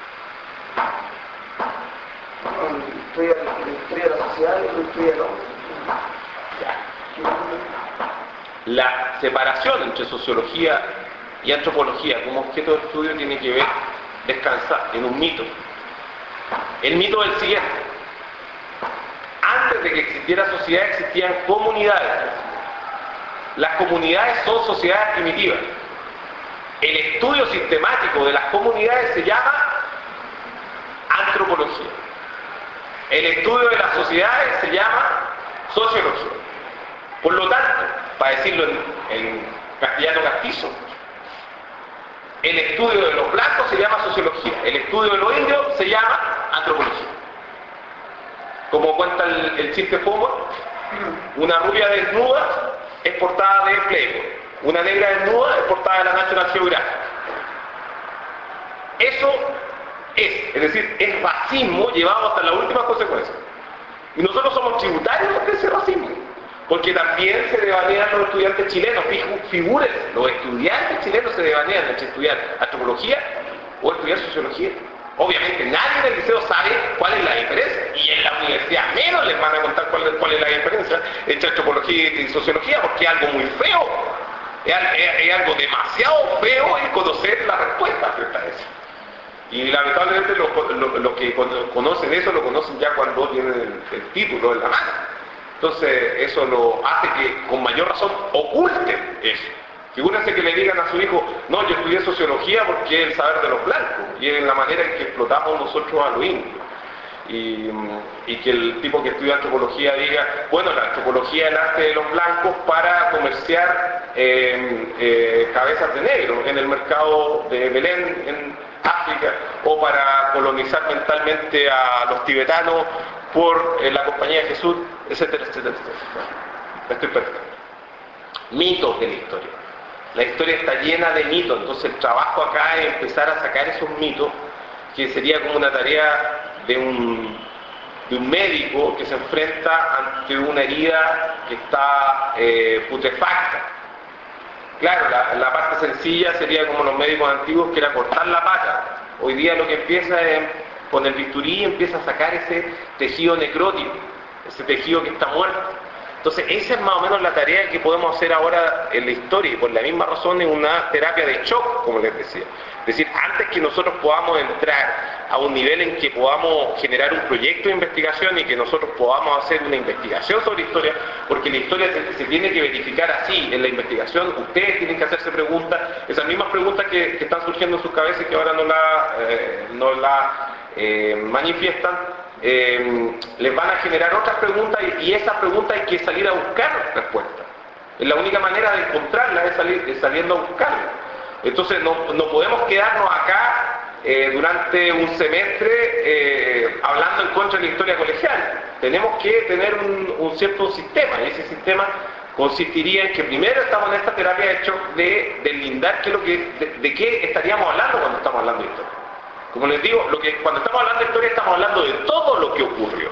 La historia, la historia de la sociedad y la historia del hombre. La separación entre sociología y antropología como objeto de estudio tiene que ver, descansar en un mito. El mito es el siguiente. Antes de que existiera sociedad existían comunidades. Las comunidades son sociedades primitivas. El estudio sistemático de las comunidades se llama antropología. El estudio de las sociedades se llama sociología. Por lo tanto, para decirlo en, en castellano castizo, el estudio de los blancos se llama sociología, el estudio de los indios se llama antropología. Como cuenta el, el chiste Homer, Una rubia desnuda es portada de Playboy. Una negra desnuda es portada de la National Geographic. Eso es, es decir, es racismo llevado hasta las últimas consecuencias. Y nosotros somos tributarios de ese racismo, porque también se devanean los estudiantes chilenos. Figúrense, los estudiantes chilenos se devanean entre estudiar antropología o estudiar sociología. Obviamente nadie en el liceo sabe cuál es la diferencia, y en la universidad menos les van a contar cuál es, cuál es la diferencia entre antropología y sociología, porque es algo muy feo, es, es, es algo demasiado feo el conocer la respuesta frente a eso. Y lamentablemente los lo, lo que conocen eso lo conocen ya cuando tienen el, el título en la mano. Entonces eso lo hace que con mayor razón oculten eso. Figúrense que le digan a su hijo, no, yo estudié sociología porque es el saber de los blancos, y es la manera en que explotamos nosotros a los indios. Y, y que el tipo que estudia antropología diga, bueno, la antropología es el arte de los blancos para comerciar eh, eh, cabezas de negro en el mercado de Belén, en África, o para colonizar mentalmente a los tibetanos por eh, la Compañía de Jesús, etcétera, etcétera, etcétera. Estoy perdiendo. Mitos de la historia. La historia está llena de mitos, entonces el trabajo acá es empezar a sacar esos mitos, que sería como una tarea de un, de un médico que se enfrenta ante una herida que está eh, putrefacta. Claro, la, la parte sencilla sería como los médicos antiguos, que era cortar la pata. Hoy día lo que empieza es, con el bisturí empieza a sacar ese tejido necrótico, ese tejido que está muerto. Entonces esa es más o menos la tarea que podemos hacer ahora en la historia, y por la misma razón es una terapia de shock, como les decía. Es decir, antes que nosotros podamos entrar a un nivel en que podamos generar un proyecto de investigación y que nosotros podamos hacer una investigación sobre historia, porque la historia se, se tiene que verificar así, en la investigación ustedes tienen que hacerse preguntas, esas mismas preguntas que, que están surgiendo en sus cabezas y que ahora no la, eh, no la eh, manifiestan, eh, les van a generar otras preguntas, y, y esas preguntas hay que salir a buscar respuestas. Es la única manera de encontrarlas, es, salir, es saliendo a buscarlas. Entonces no, no podemos quedarnos acá eh, durante un semestre eh, hablando en contra de la historia colegial. Tenemos que tener un, un cierto sistema, y ese sistema consistiría en que primero estamos en esta terapia de shock de, de lindar qué es lo que, de, de qué estaríamos hablando cuando estamos hablando de historia. Como les digo, lo que, cuando estamos hablando de historia estamos hablando de todo lo que ocurrió.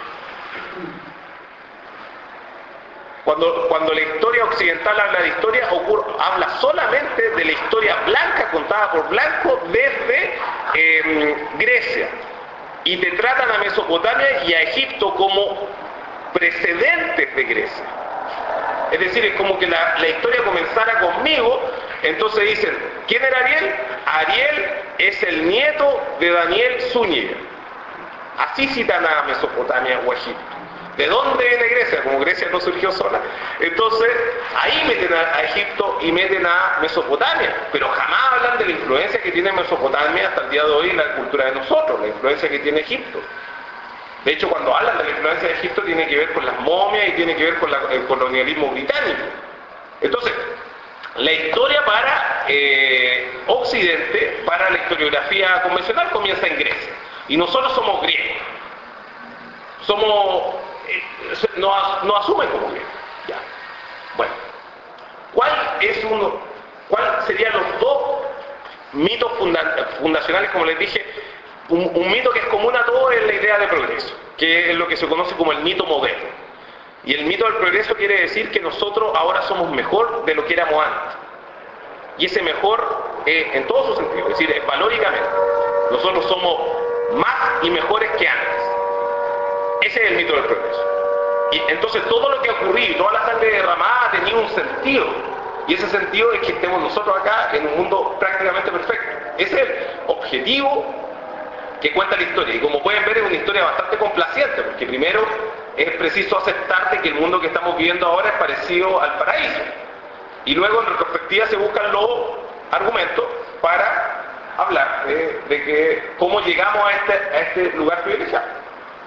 Cuando, cuando la historia occidental habla de historia, ocurre, habla solamente de la historia blanca contada por blancos desde eh, Grecia. Y te tratan a Mesopotamia y a Egipto como precedentes de Grecia. Es decir, es como que la, la historia comenzara conmigo. Entonces dicen, ¿quién era Ariel? Ariel es el nieto de Daniel Zúñiga. Así citan a Mesopotamia o Egipto. ¿De dónde viene Grecia? Como Grecia no surgió sola. Entonces, ahí meten a, a Egipto y meten a Mesopotamia. Pero jamás hablan de la influencia que tiene Mesopotamia hasta el día de hoy en la cultura de nosotros, la influencia que tiene Egipto. De hecho, cuando hablan de la influencia de Egipto, tiene que ver con las momias y tiene que ver con la, el colonialismo británico. Entonces, la historia para eh, Occidente, para la historiografía convencional, comienza en Grecia. Y nosotros somos griegos. Somos... Nos, nos asumen como griegos. Ya. Bueno, ¿cuál es uno, cuál serían los dos mitos funda, fundacionales, como les dije? Un, un mito que es común a todos es la idea de progreso, que es lo que se conoce como el mito moderno. Y el mito del progreso quiere decir que nosotros ahora somos mejor de lo que éramos antes. Y ese mejor eh, en todo su sentido, es decir, es valóricamente. Nosotros somos más y mejores que antes. Ese es el mito del progreso. Y entonces todo lo que ha ocurrido, toda la sangre derramada ha tenido un sentido. Y ese sentido es que estemos nosotros acá en un mundo prácticamente perfecto. Ese es el objetivo que cuenta la historia. Y como pueden ver, es una historia bastante complaciente, porque primero es preciso aceptar de que el mundo que estamos viviendo ahora es parecido al paraíso. Y luego en retrospectiva se buscan los argumentos para hablar de, de que cómo llegamos a este, a este lugar privilegiado.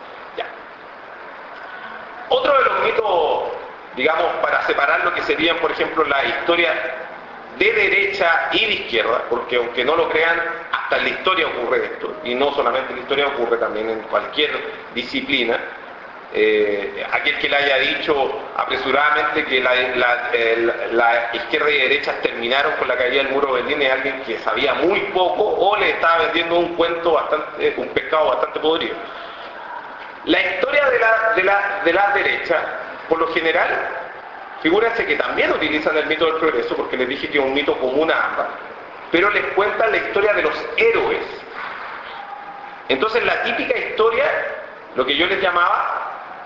Otro de los mitos, digamos, para separar lo que serían, por ejemplo, la historia de derecha y de izquierda, porque aunque no lo crean, hasta en la historia ocurre esto, y no solamente en la historia, ocurre también en cualquier disciplina, Eh, aquel que le haya dicho apresuradamente que la, la, eh, la izquierda y derecha terminaron con la caída del muro de Berlín es alguien que sabía muy poco o le estaba vendiendo un cuento bastante, un pescado bastante podrido. La historia de la, de la, de la derecha, por lo general, figúrense que también utilizan el mito del progreso, porque les dije que es un mito común a ambas, pero les cuentan la historia de los héroes. Entonces la típica historia, lo que yo les llamaba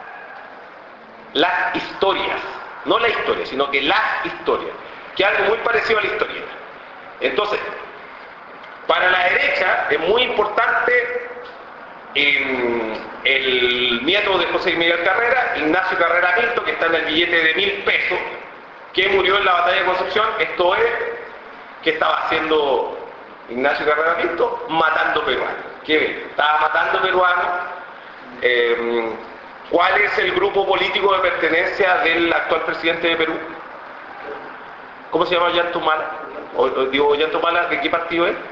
las historias, no la historia, sino que las historias, que es algo muy parecido a la historia. Entonces, para la derecha es muy importante eh, el nieto de José Miguel Carrera, Ignacio Carrera Pinto, que está en el billete de mil pesos, que murió en la batalla de Concepción. Esto es, que estaba haciendo Ignacio Carrera Pinto, matando peruanos. ¿Qué ven? Estaba matando peruanos. Eh, ¿Cuál es el grupo político de pertenencia del actual presidente de Perú? ¿Cómo se llama? Ollantumala. O, o, digo, Ollantumala, ¿de qué partido es?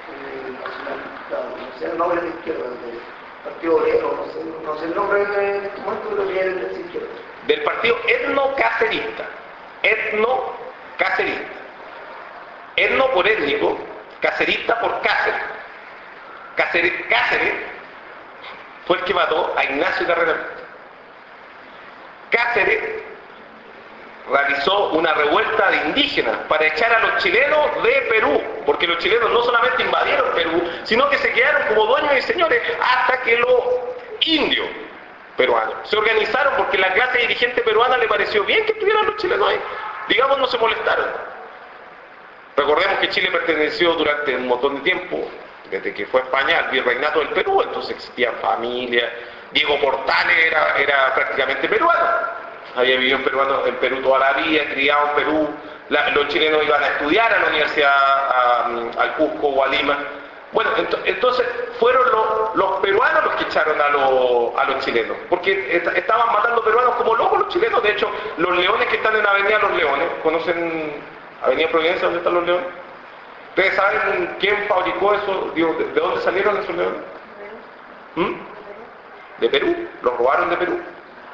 No sé el nombre de izquierda, del Partido Obrero, no sé, no sé el nombre de este momento, pero viene del izquierda. Del partido etno-cacerista. Etno-cacerista. Etno por étnico, cacerista por Cáceres. Cáceres, Cáceres fue el que mató a Ignacio Carrera Pinto. Cáceres realizó una revuelta de indígenas para echar a los chilenos de Perú, porque los chilenos no solamente invadieron Perú, sino que se quedaron como dueños y señores hasta que los indios peruanos se organizaron, porque la clase dirigente peruana le pareció bien que estuvieran los chilenos ahí. Digamos, no se molestaron. Recordemos que Chile perteneció durante un montón de tiempo, desde que fue España, al virreinato del Perú, entonces existían familias. Diego Portales era, era prácticamente peruano, había vivido en, peruano, en Perú toda la vida, criado en Perú. La, los chilenos iban a estudiar a la universidad, a, al Cusco o a Lima. Bueno, ent entonces fueron los, los peruanos los que echaron a, lo, a los chilenos, porque est estaban matando peruanos como locos los chilenos. De hecho, los leones que están en Avenida Los Leones, ¿conocen Avenida Providencia, dónde están los leones? ¿Ustedes saben quién fabricó eso? Digo, ¿de, de dónde salieron esos leones? ¿Mm? ¿De Perú? ¿Los robaron de Perú?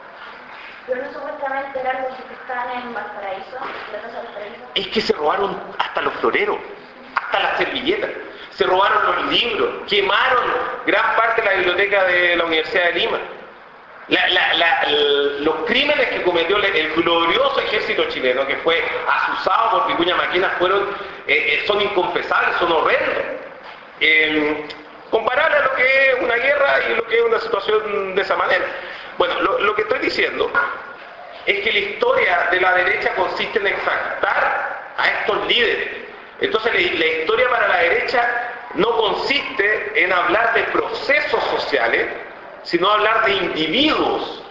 Pero no supuestamente eran los que están en Valparaíso, la Casa Valparaíso. Es que se robaron hasta los floreros, hasta las servilletas, se robaron los libros, quemaron gran parte de la biblioteca de la Universidad de Lima. La, la, la, el, los crímenes que cometió el, el glorioso ejército chileno, que fue asusado por Vicuña Maquena, fueron, eh, son inconfesables, son horrendos. Eh, comparable a lo que es una guerra y lo que es una situación de esa manera. Bueno, lo, lo que estoy diciendo es que la historia de la derecha consiste en exaltar a estos líderes. Entonces la, la historia para la derecha no consiste en hablar de procesos sociales, sino hablar de individuos,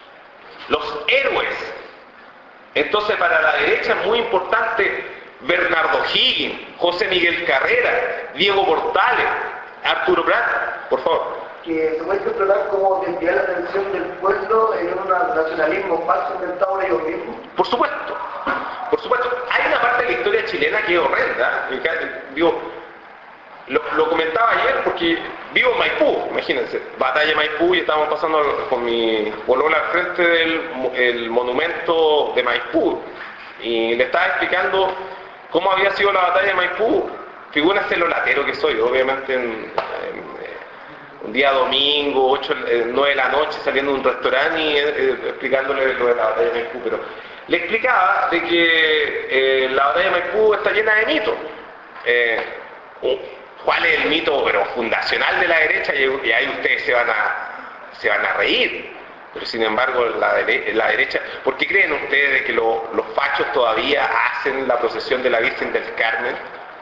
los héroes. Entonces para la derecha es muy importante Bernardo Higgins, José Miguel Carrera, Diego Portales, Arturo Prat, por favor. Que se puede interpretar como desviar la atención del pueblo en un nacionalismo falso inventado por ellos mismos. Por supuesto, por supuesto. Hay una parte de la historia chilena que es horrenda. Digo, lo, lo comentaba ayer porque vivo en Maipú, imagínense, batalla de Maipú, y estábamos pasando con mi polola al frente del el monumento de Maipú y le estaba explicando cómo había sido la batalla de Maipú. Figúrense lo latero que soy, obviamente en, en, un día domingo, ocho, nueve de la noche, saliendo de un restaurante y eh, explicándole lo de la batalla de Maipú, pero le explicaba de que eh, la batalla de Maipú está llena de mitos. Eh, ¿Cuál es el mito pero fundacional de la derecha? Y, y ahí ustedes se van a, se van a reír. Pero sin embargo, la, dere la derecha, ¿por qué creen ustedes de que lo, los fachos todavía hacen la procesión de la Virgen del Carmen?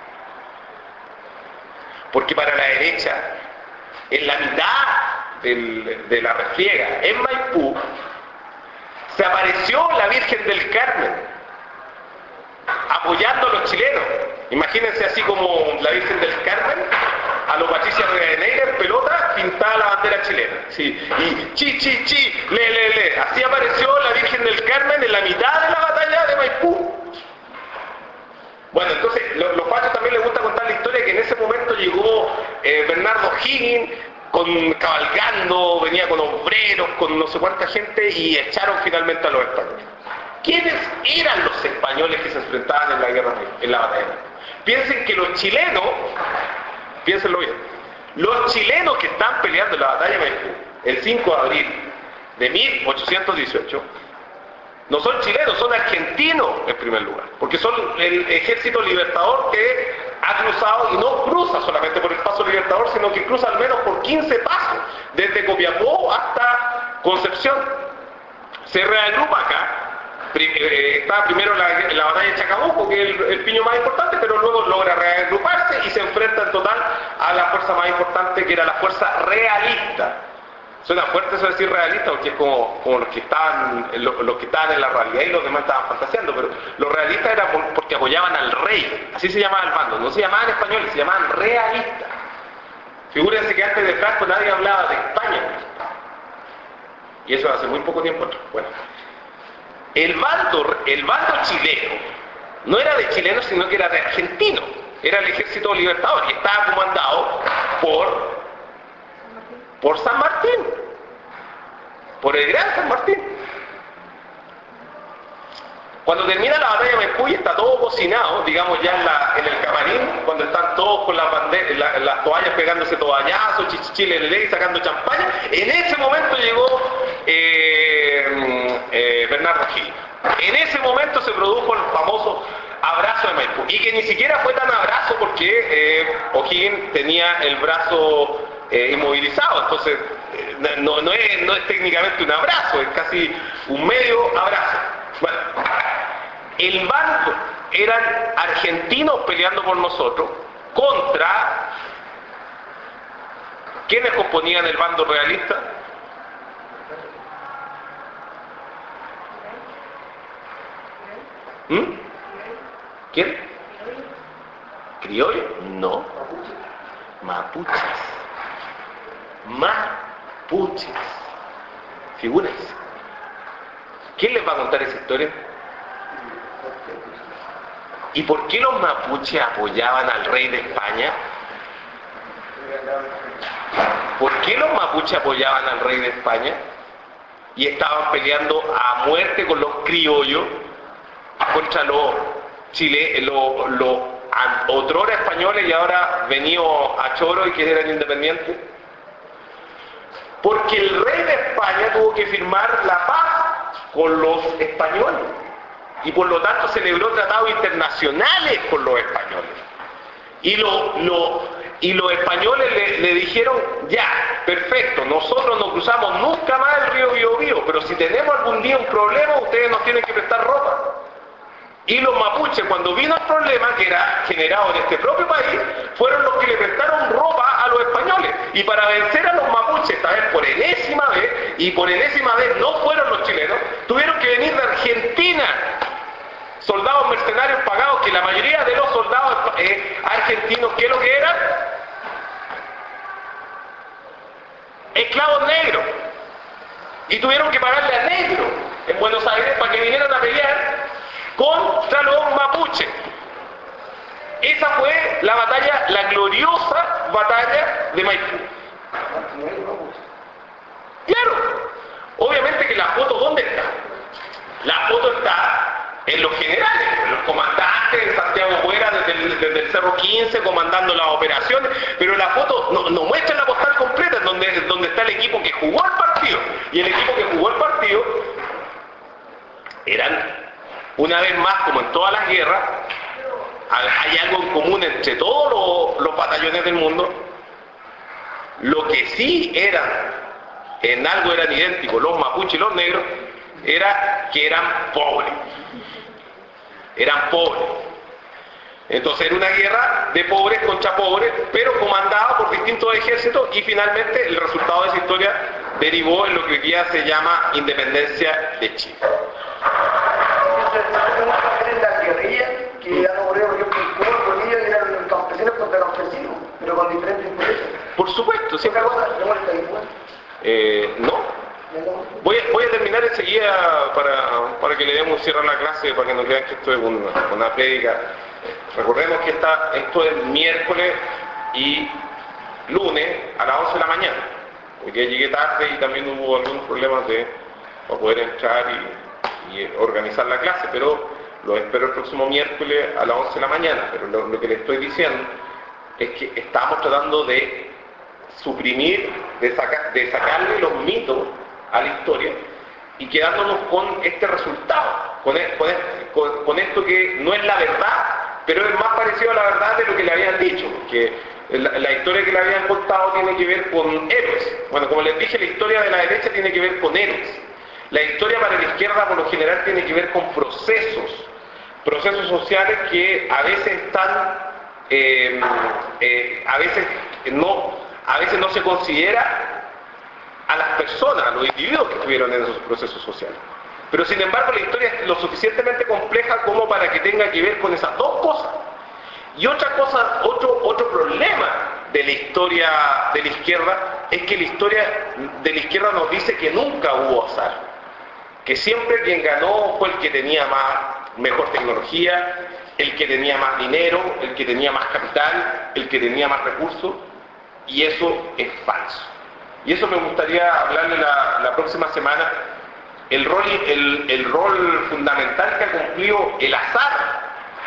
Porque para la derecha, en la mitad del, de la refriega, en Maipú, se apareció la Virgen del Carmen, apoyando a los chilenos. Imagínense así como la Virgen del Carmen, a los Patricia Rivadeneira en pelota, pintada la bandera chilena. Sí. Y chi, chi, chi, le, le, le. Así apareció la Virgen del Carmen en la mitad de la batalla de Maipú. Bueno, entonces, lo, los fachos también les gusta contar la historia que en ese momento llegó eh, Bernardo Higgins con, cabalgando, venía con obreros, con no sé cuánta gente y echaron finalmente a los españoles. ¿Quiénes eran los españoles que se enfrentaban en la guerra, en la batalla? Piensen que los chilenos, piénsenlo bien, los chilenos que están peleando en la batalla de Maipú el cinco de abril de mil ochocientos dieciocho, no son chilenos, son argentinos en primer lugar, porque son el ejército libertador que ha cruzado, y no cruza solamente por el paso libertador, sino que cruza al menos por quince pasos, desde Copiapó hasta Concepción. Se reagrupa acá. Está primero la, la batalla de Chacabuco, que es el, el piño más importante, pero luego logra reagruparse y se enfrenta en total a la fuerza más importante, que era la fuerza realista. Suena fuerte eso de decir realista, porque es como, como los, que estaban, los, los que estaban en la realidad y los demás estaban fantaseando, pero los realistas era por, porque apoyaban al rey, así se llamaba el bando, no se llamaban españoles, se llamaban realistas. Figúrense que antes de Franco nadie hablaba de España, y eso hace muy poco tiempo atrás. Bueno, el bando, el bando chileno no era de chilenos, sino que era de argentinos, era el ejército libertador y estaba comandado por por San Martín, por el gran San Martín. Cuando termina la batalla de Maipú y está todo cocinado, digamos ya en, la, en el camarín, cuando están todos con las, banderas, la, las toallas pegándose toallazos, chichichile, y sacando champaña, en ese momento llegó eh, eh, Bernardo O'Higgins. En ese momento se produjo el famoso abrazo de Maipú, y que ni siquiera fue tan abrazo porque eh, O'Higgins tenía el brazo Eh, inmovilizado, entonces eh, no, no, es, no es técnicamente un abrazo, es casi un medio abrazo. Bueno, el bando eran argentinos peleando por nosotros contra ¿quiénes componían el bando realista? ¿Mm? ¿Quién? ¿Criollo? No. Mapuches. Mapuches. Figúrense. ¿Quién les va a contar esa historia? ¿Y por qué los mapuches apoyaban al rey de España? ¿Por qué los mapuches apoyaban al rey de España? Y estaban peleando a muerte con los criollos contra los chilenos, los, los otrora españoles y ahora venidos a choro y que eran independientes. Porque el rey de España tuvo que firmar la paz con los españoles y por lo tanto celebró tratados internacionales con los españoles. Y, lo, lo, y los españoles le, le dijeron, ya, perfecto, nosotros no cruzamos nunca más el río Biobío, pero si tenemos algún día un problema, ustedes nos tienen que prestar ropa. Y los mapuches, cuando vino el problema, que era generado en este propio país, fueron los que le prestaron ropa a los españoles. Y para vencer a los mapuches, esta vez por enésima vez, y por enésima vez no fueron los chilenos, tuvieron que venir de Argentina, soldados mercenarios pagados, que la mayoría de los soldados eh, argentinos, ¿qué es lo que eran? Esclavos negros. Y tuvieron que pagarle a negros en Buenos Aires para que vinieran a pelear contra los mapuches. Esa fue la batalla, la gloriosa batalla de Maipú. Claro, obviamente que la foto, ¿dónde está? La foto está en los generales, en los comandantes, en Santiago Buera desde el, desde el Cerro quince comandando las operaciones, pero la foto no, no muestra la postal completa, en donde, donde está el equipo que jugó el partido. Y el equipo que jugó el partido eran, una vez más, como en todas las guerras, hay algo en común entre todos los, los batallones del mundo. Lo que sí eran, en algo eran idénticos, los mapuches y los negros, era que eran pobres. Eran pobres. Entonces era una guerra de pobres contra pobres, pero comandada por distintos ejércitos, y finalmente el resultado de esa historia derivó en lo que hoy día se llama independencia de Chile. La guerrilla que han ocurrido, por ejemplo, en Cuba, en Bolivia, que eran campesinos contra campesinos, pero con diferentes intereses. Por supuesto, siempre. ¿Otra cosa? ¿No molesta ninguna? Eh, no. Voy a, voy a terminar enseguida para, para que le demos un cierre a la clase, para que no crean que esto es una, una prédica. Recordemos que está, esto es miércoles y lunes a las once de la mañana, porque llegué tarde y también hubo algunos problemas de para poder entrar y, y organizar la clase, pero los espero el próximo miércoles a las once de la mañana. Pero lo, lo que les estoy diciendo es que estamos tratando de suprimir, de, saca, de sacarle los mitos a la historia y quedándonos con este resultado, con, con, con, con esto que no es la verdad, pero es más parecido a la verdad de lo que le habían dicho, porque la, la historia que le habían contado tiene que ver con héroes. Bueno, como les dije, la historia de la derecha tiene que ver con héroes. La historia para la izquierda por lo general tiene que ver con procesos, procesos sociales que a veces están, eh, eh, a veces no, a veces no se considera a las personas, a los individuos que estuvieron en esos procesos sociales. Pero sin embargo la historia es lo suficientemente compleja como para que tenga que ver con esas dos cosas. Y otra cosa, otro, otro problema de la historia de la izquierda es que la historia de la izquierda nos dice que nunca hubo azar, que siempre quien ganó fue el que tenía más, mejor tecnología, el que tenía más dinero, el que tenía más capital, el que tenía más recursos, y eso es falso. Y eso me gustaría hablarle la, la próxima semana, el rol, el, el rol fundamental que ha cumplido el azar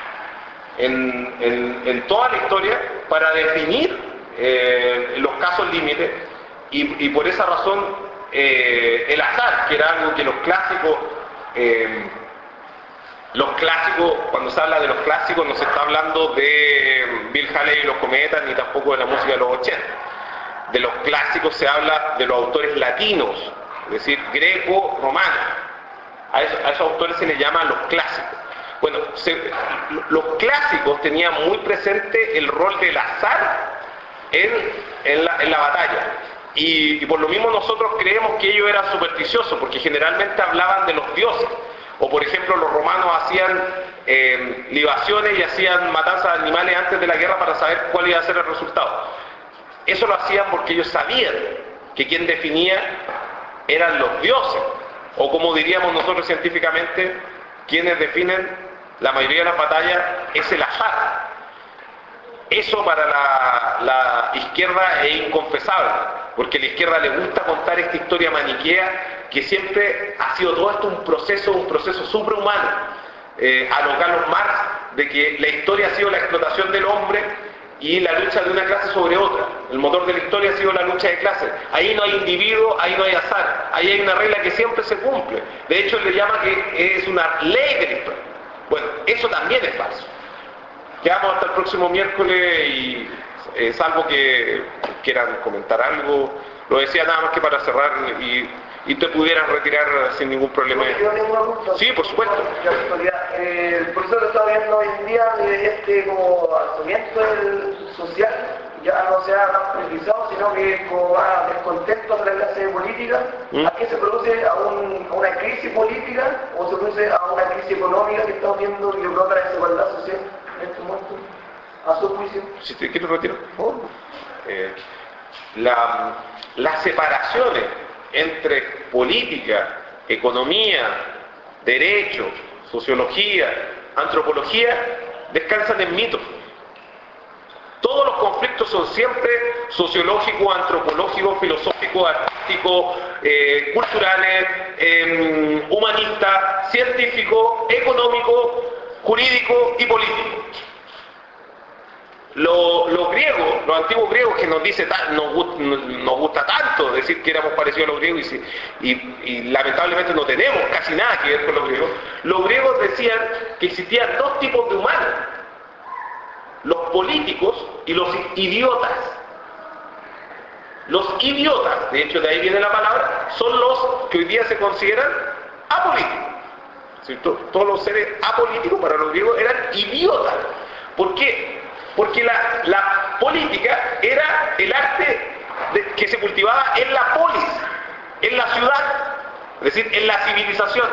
en, en, en toda la historia para definir eh, los casos límites, y, y por esa razón eh, el azar, que era algo que los clásicos, eh, los clásicos, cuando se habla de los clásicos no se está hablando de Bill Haley y los cometas, ni tampoco de la música de los ochenta. De los clásicos se habla de los autores latinos, es decir, greco-romanos. A, a esos autores se les llama los clásicos. Bueno, se, los clásicos tenían muy presente el rol del azar en, en, la, en la batalla. Y, y por lo mismo nosotros creemos que ellos eran supersticiosos, porque generalmente hablaban de los dioses. O por ejemplo los romanos hacían eh, libaciones y hacían matanzas de animales antes de la guerra para saber cuál iba a ser el resultado. Eso lo hacían porque ellos sabían que quien definía eran los dioses, o como diríamos nosotros científicamente, quienes definen la mayoría de las batallas es el azar. Eso para la, la izquierda es inconfesable, porque a la izquierda le gusta contar esta historia maniquea, que siempre ha sido todo esto un proceso, un proceso suprahumano, eh, a lo Carlos Marx, de que la historia ha sido la explotación del hombre y la lucha de una clase sobre otra. El motor de la historia ha sido la lucha de clases. Ahí no hay individuo, ahí no hay azar. Ahí hay una regla que siempre se cumple. De hecho, él le llama que es una ley de la historia. Bueno, eso también es falso. Quedamos hasta el próximo miércoles y eh, salvo que quieran comentar algo. Lo decía nada más que para cerrar y, y te pudieras retirar sin ningún problema. Yo tengo una pregunta. Sí, por supuesto. Eh, el profesor está viendo hoy en día de este como alzamiento del social, ya no se ha tan precisado, sino que como va descontento de la clase política. ¿Mm? ¿A qué se produce? ¿A, un, a una crisis política o se produce a una crisis económica que estamos viendo y que provoca la desigualdad social en este momento? A su juicio. Si te quiero retirar, por favor. Eh, la, las separaciones entre política, economía, derecho, sociología, antropología, descansan en mitos. Todos los conflictos son siempre sociológicos, antropológicos, filosóficos, artísticos, eh, culturales, eh, humanistas, científicos, económicos, jurídicos y políticos. Los, los griegos, los antiguos griegos que nos dice nos, nos gusta tanto decir que éramos parecidos a los griegos y, y, y lamentablemente no tenemos casi nada que ver con los griegos. Los griegos decían que existían dos tipos de humanos: los políticos y los idiotas. Los idiotas, de hecho de ahí viene la palabra, son los que hoy día se consideran apolíticos. ¿Cierto? Todos los seres apolíticos para los griegos eran idiotas. ¿Por qué? Porque la, la política era el arte de, que se cultivaba en la polis, en la ciudad, es decir, en la civilización.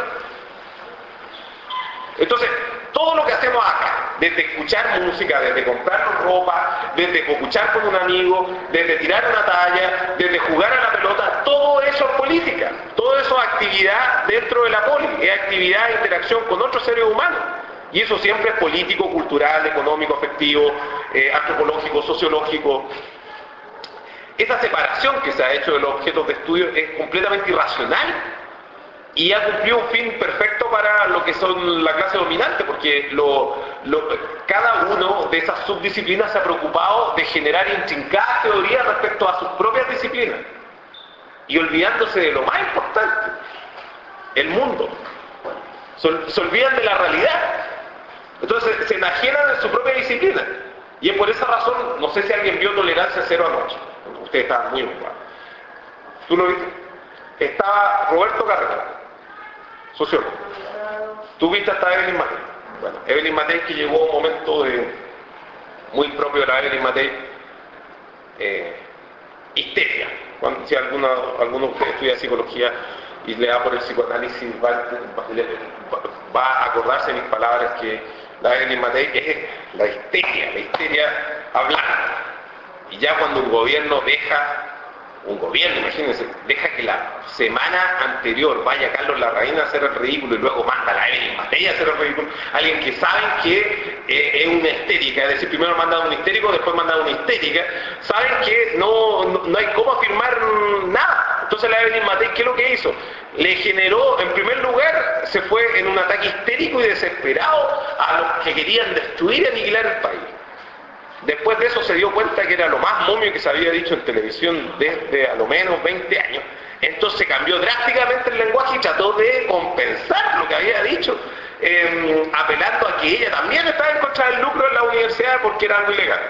Entonces, todo lo que hacemos acá, desde escuchar música, desde comprar ropa, desde escuchar con un amigo, desde tirar una talla, desde jugar a la pelota, todo eso es política, todo eso es actividad dentro de la polis, es actividad de interacción con otros seres humanos. Y eso siempre es político, cultural, económico, afectivo, eh, antropológico, sociológico. esa separación que se ha hecho de los objetos de estudio es completamente irracional y ha cumplido un fin perfecto para lo que son la clase dominante, porque lo, lo, cada uno de esas subdisciplinas se ha preocupado de generar intrincadas teorías respecto a sus propias disciplinas y olvidándose de lo más importante, el mundo. Se, se olvidan de la realidad. Entonces se enajenan en su propia disciplina. Y es por esa razón, no sé si alguien vio Tolerancia Cero anoche. Ustedes estaban muy ocupados. ¿Tú lo viste? Estaba Roberto Garretón, sociólogo. ¿Tú viste hasta Evelyn Matei? Bueno, Evelyn Matei, que llegó a un momento de, muy propio de la Evelyn Matei, eh, histeria. Cuando, si alguno, alguno de ustedes estudia psicología y le da por el psicoanálisis, va, va, va a acordarse de mis palabras que la Evelyn Matei es la histeria, la histeria hablando. Y ya cuando un gobierno deja, un gobierno, imagínense, deja que la semana anterior vaya Carlos Larraín a hacer el ridículo y luego manda a la Evelyn Matei a hacer el ridículo, alguien que saben que eh, es una histérica, es decir, primero mandan a un histérico, después mandan a una histérica, saben que no, no, no hay cómo afirmar nada. Entonces la Evelyn Matei, ¿qué es lo que hizo? Le generó, en primer lugar, se fue en un ataque histérico y desesperado a los que querían destruir y aniquilar el país. Después de eso se dio cuenta que era lo más momio que se había dicho en televisión desde a lo menos veinte años. Entonces cambió drásticamente el lenguaje y trató de compensar lo que había dicho, eh, apelando a que ella también estaba en contra del lucro en la universidad porque era algo ilegal.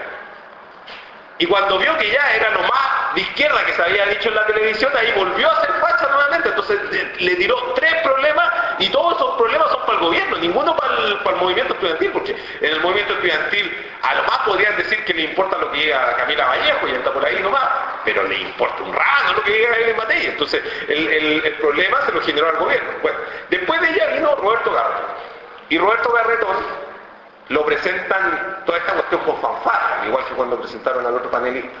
Y cuando vio que ya era lo más de izquierda que se había dicho en la televisión, ahí volvió a ser facha nuevamente. Entonces le tiró tres problemas y todos esos problemas son para el gobierno, ninguno para el, para el movimiento estudiantil, porque en el movimiento estudiantil a lo más podrían decir que le importa lo que diga Camila Vallejo y anda por ahí nomás, pero le importa un rano lo que diga Evelyn Matei. Entonces el, el, el problema se lo generó al gobierno. Bueno, después de ella vino Roberto Garretón. Y Roberto Garretón lo presentan toda esta cuestión con fanfarra, igual que cuando presentaron al otro panelista.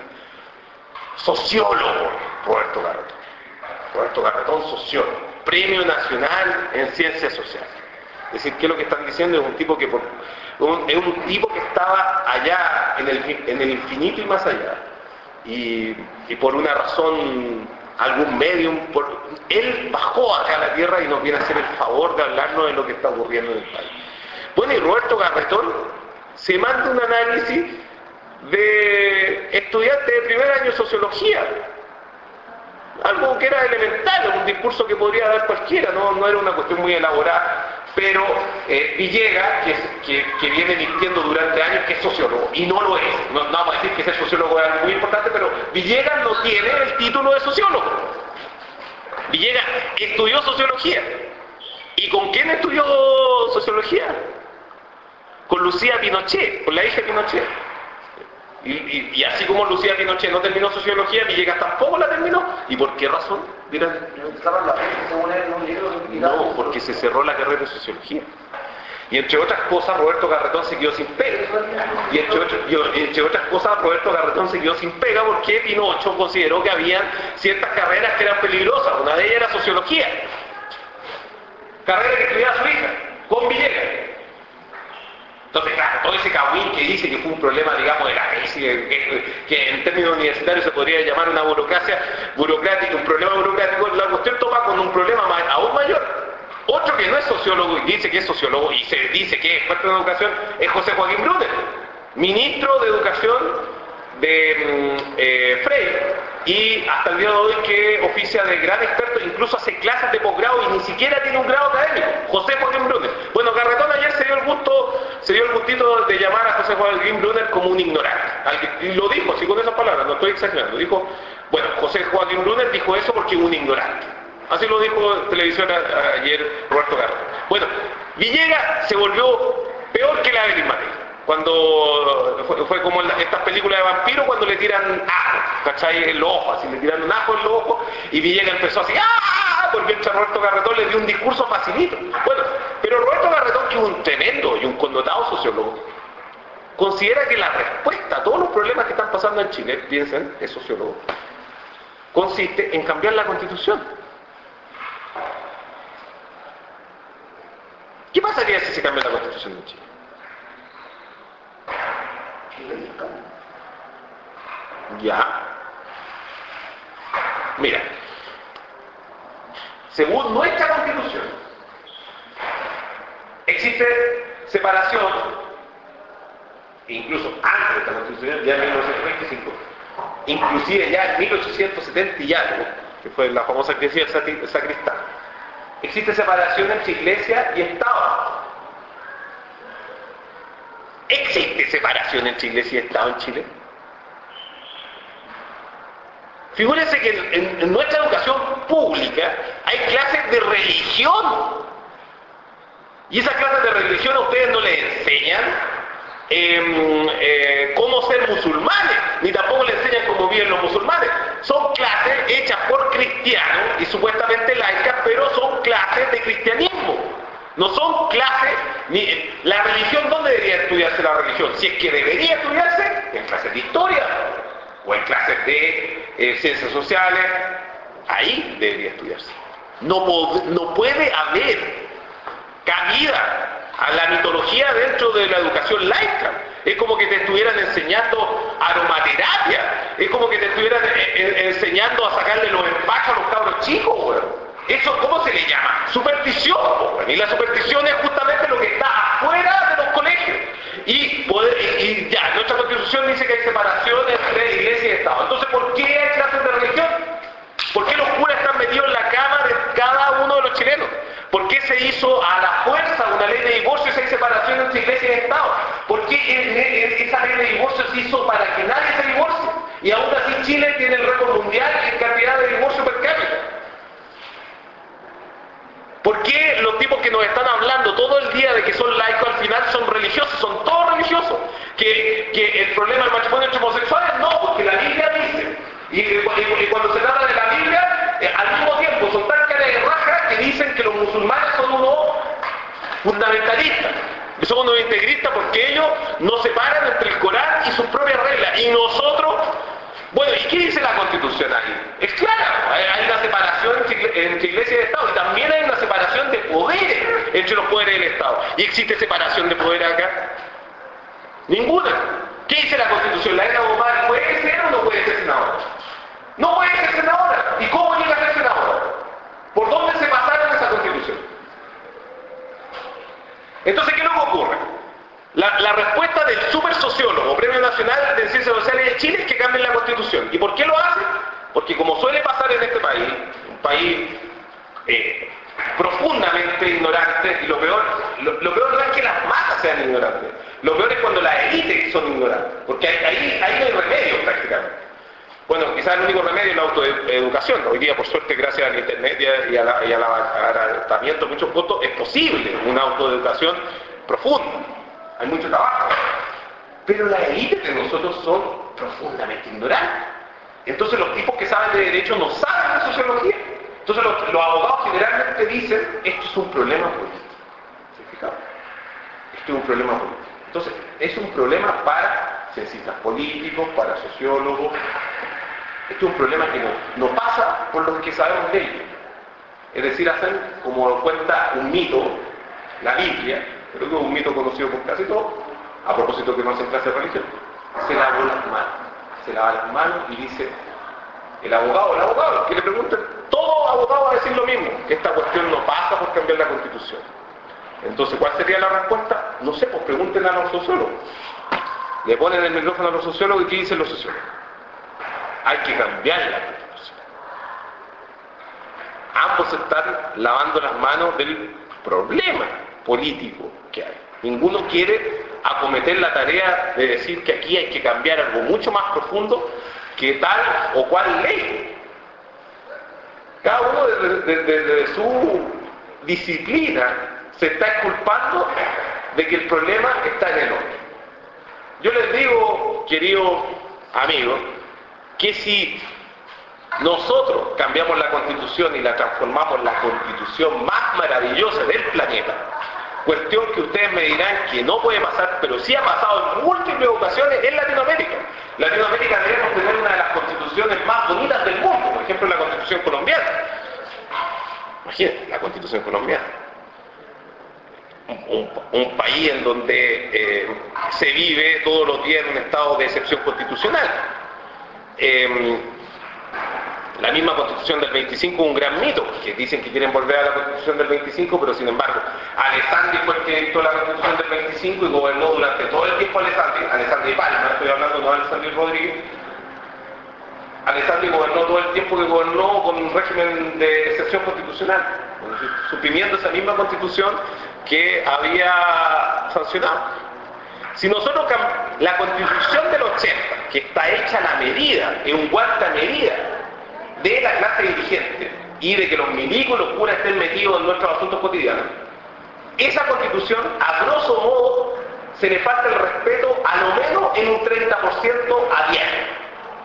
Sociólogo, Roberto Garretón. Roberto Garretón, sociólogo. Premio Nacional en Ciencias Sociales. Es decir, que lo que están diciendo es un tipo que por, un, es un tipo que estaba allá en el, en el infinito y más allá. Y, y por una razón, algún medium, por, él bajó acá a la tierra y nos viene a hacer el favor de hablarnos de lo que está ocurriendo en el país. Bueno, y Roberto Garretón se manda un análisis de estudiante de primer año de sociología. Algo que era elemental, un discurso que podría dar cualquiera, no, no era una cuestión muy elaborada, pero eh, Villegas, que, que, que viene mintiendo durante años que es sociólogo, y no lo es, no, no vamos a decir que ser sociólogo es algo muy importante, pero Villegas no tiene el título de sociólogo. Villegas estudió sociología. ¿Y con quién estudió sociología? Con Lucía Pinochet, con la hija de Pinochet. Y, y, y así como Lucía Pinochet no terminó sociología, Villegas tampoco la terminó. ¿Y por qué razón? Dirán. No, porque se cerró la carrera de sociología. Y entre otras cosas, Roberto Garretón se quedó sin pega. Y entre, otras, y entre otras cosas, Roberto Garretón se quedó sin pega porque Pinocho consideró que habían ciertas carreras que eran peligrosas. Una de ellas era sociología. Carrera que estudiaba su hija, con Villegas. Entonces, claro, todo ese cagüín que dice que fue un problema, digamos, de la tesis, que, que en términos universitarios se podría llamar una burocracia burocrática, un problema burocrático, la cuestión topa con un problema más, aún mayor. Otro que no es sociólogo y dice que es sociólogo y se dice que es experto en educación es José Joaquín Brunner, ministro de Educación de eh, Freire, y hasta el día de hoy que oficia de gran experto, incluso hace clases de posgrado y ni siquiera tiene un grado académico, José Joaquín Brunner. Bueno, Garretón ayer se dio el gusto, se dio el gustito de llamar a José Joaquín Brunner como un ignorante. Y lo dijo, así con esas palabras, no estoy exagerando. Dijo, bueno, José Joaquín Brunner dijo eso porque es un ignorante. Así lo dijo en televisión a, a, ayer Roberto Garretón. Bueno, Villegas se volvió peor que la Evelyn Matei. Cuando fue, fue como en estas películas de vampiros cuando le tiran ajo, ¿cachai? En los ojos, así le tiran un ajo en los ojos y Villegas empezó así, ¡ah! Porque el Roberto Garretón le dio un discurso facilito. Bueno, pero Roberto Garretón, que es un tremendo y un connotado sociólogo, considera que la respuesta a todos los problemas que están pasando en Chile, piensen, es sociólogo, consiste en cambiar la Constitución. ¿Qué pasaría si se cambia la Constitución en Chile? Ya. Mira, según nuestra Constitución, existe separación, incluso antes de esta Constitución, ya en mil novecientos veinticinco, inclusive ya en mil ochocientos setenta y algo, que fue la famosa crisis del sacristán, existe separación entre Iglesia y Estado. ¿Existe separación entre Iglesia y Estado en Chile? Figúrense que en, en, en nuestra educación pública hay clases de religión. Y esas clases de religión a ustedes no les enseñan eh, eh, cómo ser musulmanes, ni tampoco les enseñan cómo viven los musulmanes. Son clases hechas por cristianos y supuestamente laicas, pero son clases de cristianismo. No son clases, ni la religión, ¿dónde debería estudiarse la religión? Si es que debería estudiarse, en clases de historia, o en clases de eh, ciencias sociales, ahí debería estudiarse. No, no puede haber cabida a la mitología dentro de la educación laica. Es como que te estuvieran enseñando aromaterapia, es como que te estuvieran eh, eh, enseñando a sacarle los empachos a los cabros chicos, güey. ¿Eso cómo se le llama? Superstición, güey. Y la superstición es justamente lo que está afuera de los colegios. Y, poder, y, y ya, nuestra Constitución dice que hay separación entre Iglesia y Estado. Entonces, ¿por qué hay clases de religión? ¿Por qué los curas están metidos en la cama de cada uno de los chilenos? ¿Por qué se hizo a la fuerza una ley de divorcio si hay separación entre Iglesia y Estado? ¿Por qué esa ley de divorcio se hizo para que nadie se divorcie? Y aún así Chile tiene el récord mundial en cantidad de divorcio per cápita. ¿Por qué los tipos que nos están hablando todo el día de que son laicos al final son religiosos? Son todos religiosos. Que, que el problema del matrimonio entre homosexuales, no, porque la Biblia dice. Y, y, y cuando se trata de la Biblia, eh, al mismo tiempo son tan caras de raja que dicen que los musulmanes son unos fundamentalistas, que son unos integristas porque ellos no separan entre el Corán y sus propias reglas. Y nosotros, bueno, ¿y qué dice la Constitución ahí? Es clara, hay, hay una separación entre, entre Iglesia y Estado, y también hay una separación de poderes entre los poderes del Estado. ¿Y existe separación de poder acá? Ninguna. ¿Qué dice la Constitución? ¿La Eva Gomar puede ser o no puede ser senadora? No puede ser senadora. ¿Y cómo llega a ser senadora? ¿Por dónde se pasaron esa Constitución? Entonces, ¿qué es lo que ocurre? La, la respuesta del super sociólogo, Premio Nacional de Ciencias Sociales de Chile, es que cambien la Constitución. ¿Y por qué lo hace? Porque como suele pasar en este país, un país eh, profundamente ignorante, y lo peor, lo, lo peor no es que las masas sean ignorantes, lo peor es cuando las élites son ignorantes, porque ahí, ahí, ahí no hay remedio prácticamente. Bueno, quizás el único remedio es la autoeducación. Hoy día, por suerte, gracias al internet y al adaptamiento de muchos votos, es posible una autoeducación profunda. Hay mucho trabajo. Pero las élites de nosotros son profundamente ignorantes. Entonces los tipos que saben de derecho no saben de sociología. Entonces los, los abogados generalmente dicen, esto es un problema político. ¿Se fijan? Esto es un problema político. Entonces, es un problema para cienciistas políticos, para sociólogos. Esto es un problema que no, no pasa por los que sabemos de ello. Es decir, hacen, como cuenta un mito, la Biblia, creo que es un mito conocido por casi todos, a propósito que no hacen clase de religión, se lavó las manos, se lava las manos y dice, el abogado, el abogado, que le pregunten, todo abogado va a decir lo mismo, que esta cuestión no pasa por cambiar la Constitución. Entonces, ¿cuál sería la respuesta? No sé, pues pregunten a los sociólogos. Le ponen el micrófono a los sociólogos y ¿qué dicen los sociólogos? Hay que cambiar la Constitución. Ambos están lavando las manos del problema político que hay. Ninguno quiere acometer la tarea de decir que aquí hay que cambiar algo mucho más profundo que tal o cual ley. Cada uno desde de, de, de su disciplina se está exculpando de que el problema está en el otro. Yo les digo, queridos amigos, que si nosotros cambiamos la Constitución y la transformamos en la Constitución más maravillosa del planeta, cuestión que ustedes me dirán que no puede pasar, pero sí ha pasado en múltiples ocasiones en Latinoamérica. Latinoamérica debemos tener una de las constituciones más bonitas del mundo, por ejemplo la Constitución colombiana. Imagínense, la Constitución colombiana. Un, un país en donde eh, se vive todos los días en un estado de excepción constitucional. Eh, La misma Constitución del veinticinco es un gran mito, que dicen que quieren volver a la Constitución del veinticinco, pero sin embargo, Alessandri fue el que dictó la Constitución del veinticinco y gobernó durante todo el tiempo Alessandri, Alessandri Palma, estoy hablando no de Alessandri Rodríguez. Alessandri gobernó todo el tiempo que gobernó con un régimen de excepción constitucional, suprimiendo esa misma Constitución que había sancionado. Si nosotros, la Constitución del ochenta, que está hecha a la medida, es un guante a medida de la clase dirigente y de que los milicos y los curas estén metidos en nuestros asuntos cotidianos, esa Constitución, a grosso modo, se le falta el respeto a lo menos en un treinta por ciento a diario.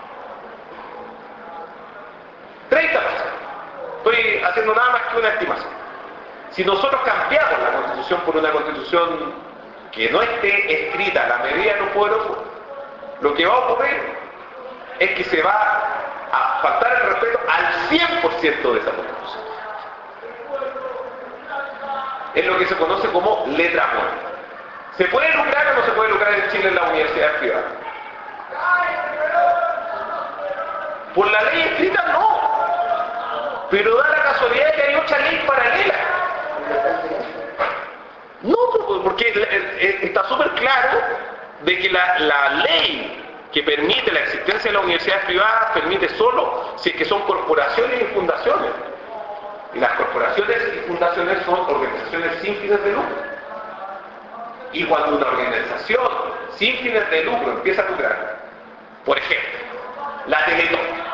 treinta por ciento. Estoy haciendo nada más que una estimación. Si nosotros cambiamos la Constitución por una Constitución que no esté escrita a la medida de los poderosos, lo que va a ocurrir es que se va a faltar el respeto al cien por ciento de esa Constitución. Es lo que se conoce como letra muerta. ¿Se puede lucrar o no se puede lucrar en Chile en la universidad privada? Por la ley escrita no. Pero da la casualidad que hay otra ley paralela. No, porque está súper claro de que la, la ley que permite la existencia de las universidades privadas permite solo si es que son corporaciones y fundaciones. Y las corporaciones y fundaciones son organizaciones sin fines de lucro. Y cuando una organización sin fines de lucro empieza a lucrar, por ejemplo, la Teletón.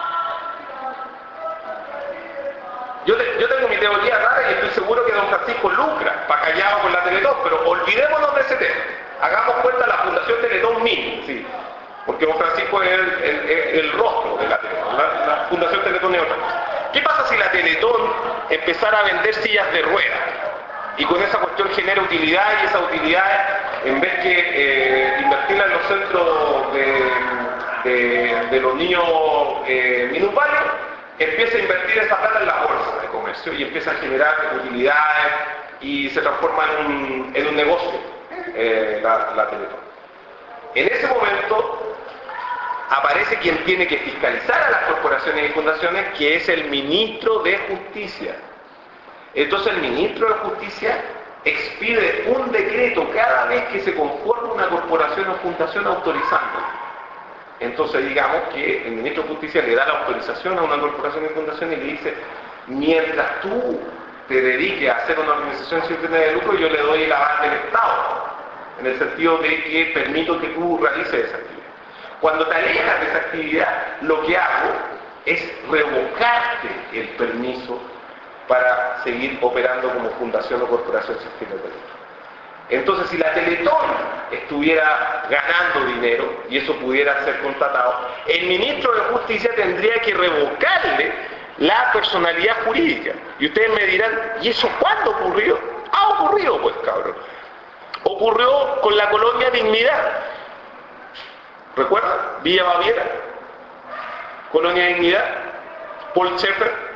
Yo, te, yo tengo mi teoría rara y estoy seguro que don Francisco lucra para callado con la Teletón, pero olvidémonos de ese tema. Hagamos cuenta de la Fundación Teletón Mini, sí, porque don Francisco es el, el, el, el rostro de la Teletón. La, la Fundación Teletón es otra cosa. ¿Qué pasa si la Teletón empezara a vender sillas de ruedas? Y con esa cuestión genera utilidad y esa utilidad, en vez que eh, invertirla en los centros de, de, de los niños eh, minusválidos, empieza a invertir esa plata en la bolsa de comercio y empieza a generar utilidades y se transforma en un, en un negocio, eh, la, la Teletón. En ese momento aparece quien tiene que fiscalizar a las corporaciones y fundaciones, que es el ministro de Justicia. Entonces el ministro de Justicia expide un decreto cada vez que se conforma una corporación o fundación autorizando. Entonces digamos que el ministro de Justicia le da la autorización a una corporación y fundación y le dice: mientras tú te dediques a hacer una organización sin fines de lucro, yo le doy el aval del Estado, en el sentido de que permito que tú realices esa actividad. Cuando te alejas de esa actividad, lo que hago es revocarte el permiso para seguir operando como fundación o corporación sin fines de lucro. Entonces, si la Teletón estuviera ganando dinero y eso pudiera ser constatado, el ministro de Justicia tendría que revocarle la personalidad jurídica. Y ustedes me dirán: ¿y eso cuándo ocurrió? Ha ocurrido, pues, cabrón. Ocurrió con la colonia Dignidad. ¿Recuerdan? Villa Baviera, Colonia Dignidad, Paul Schaeffer.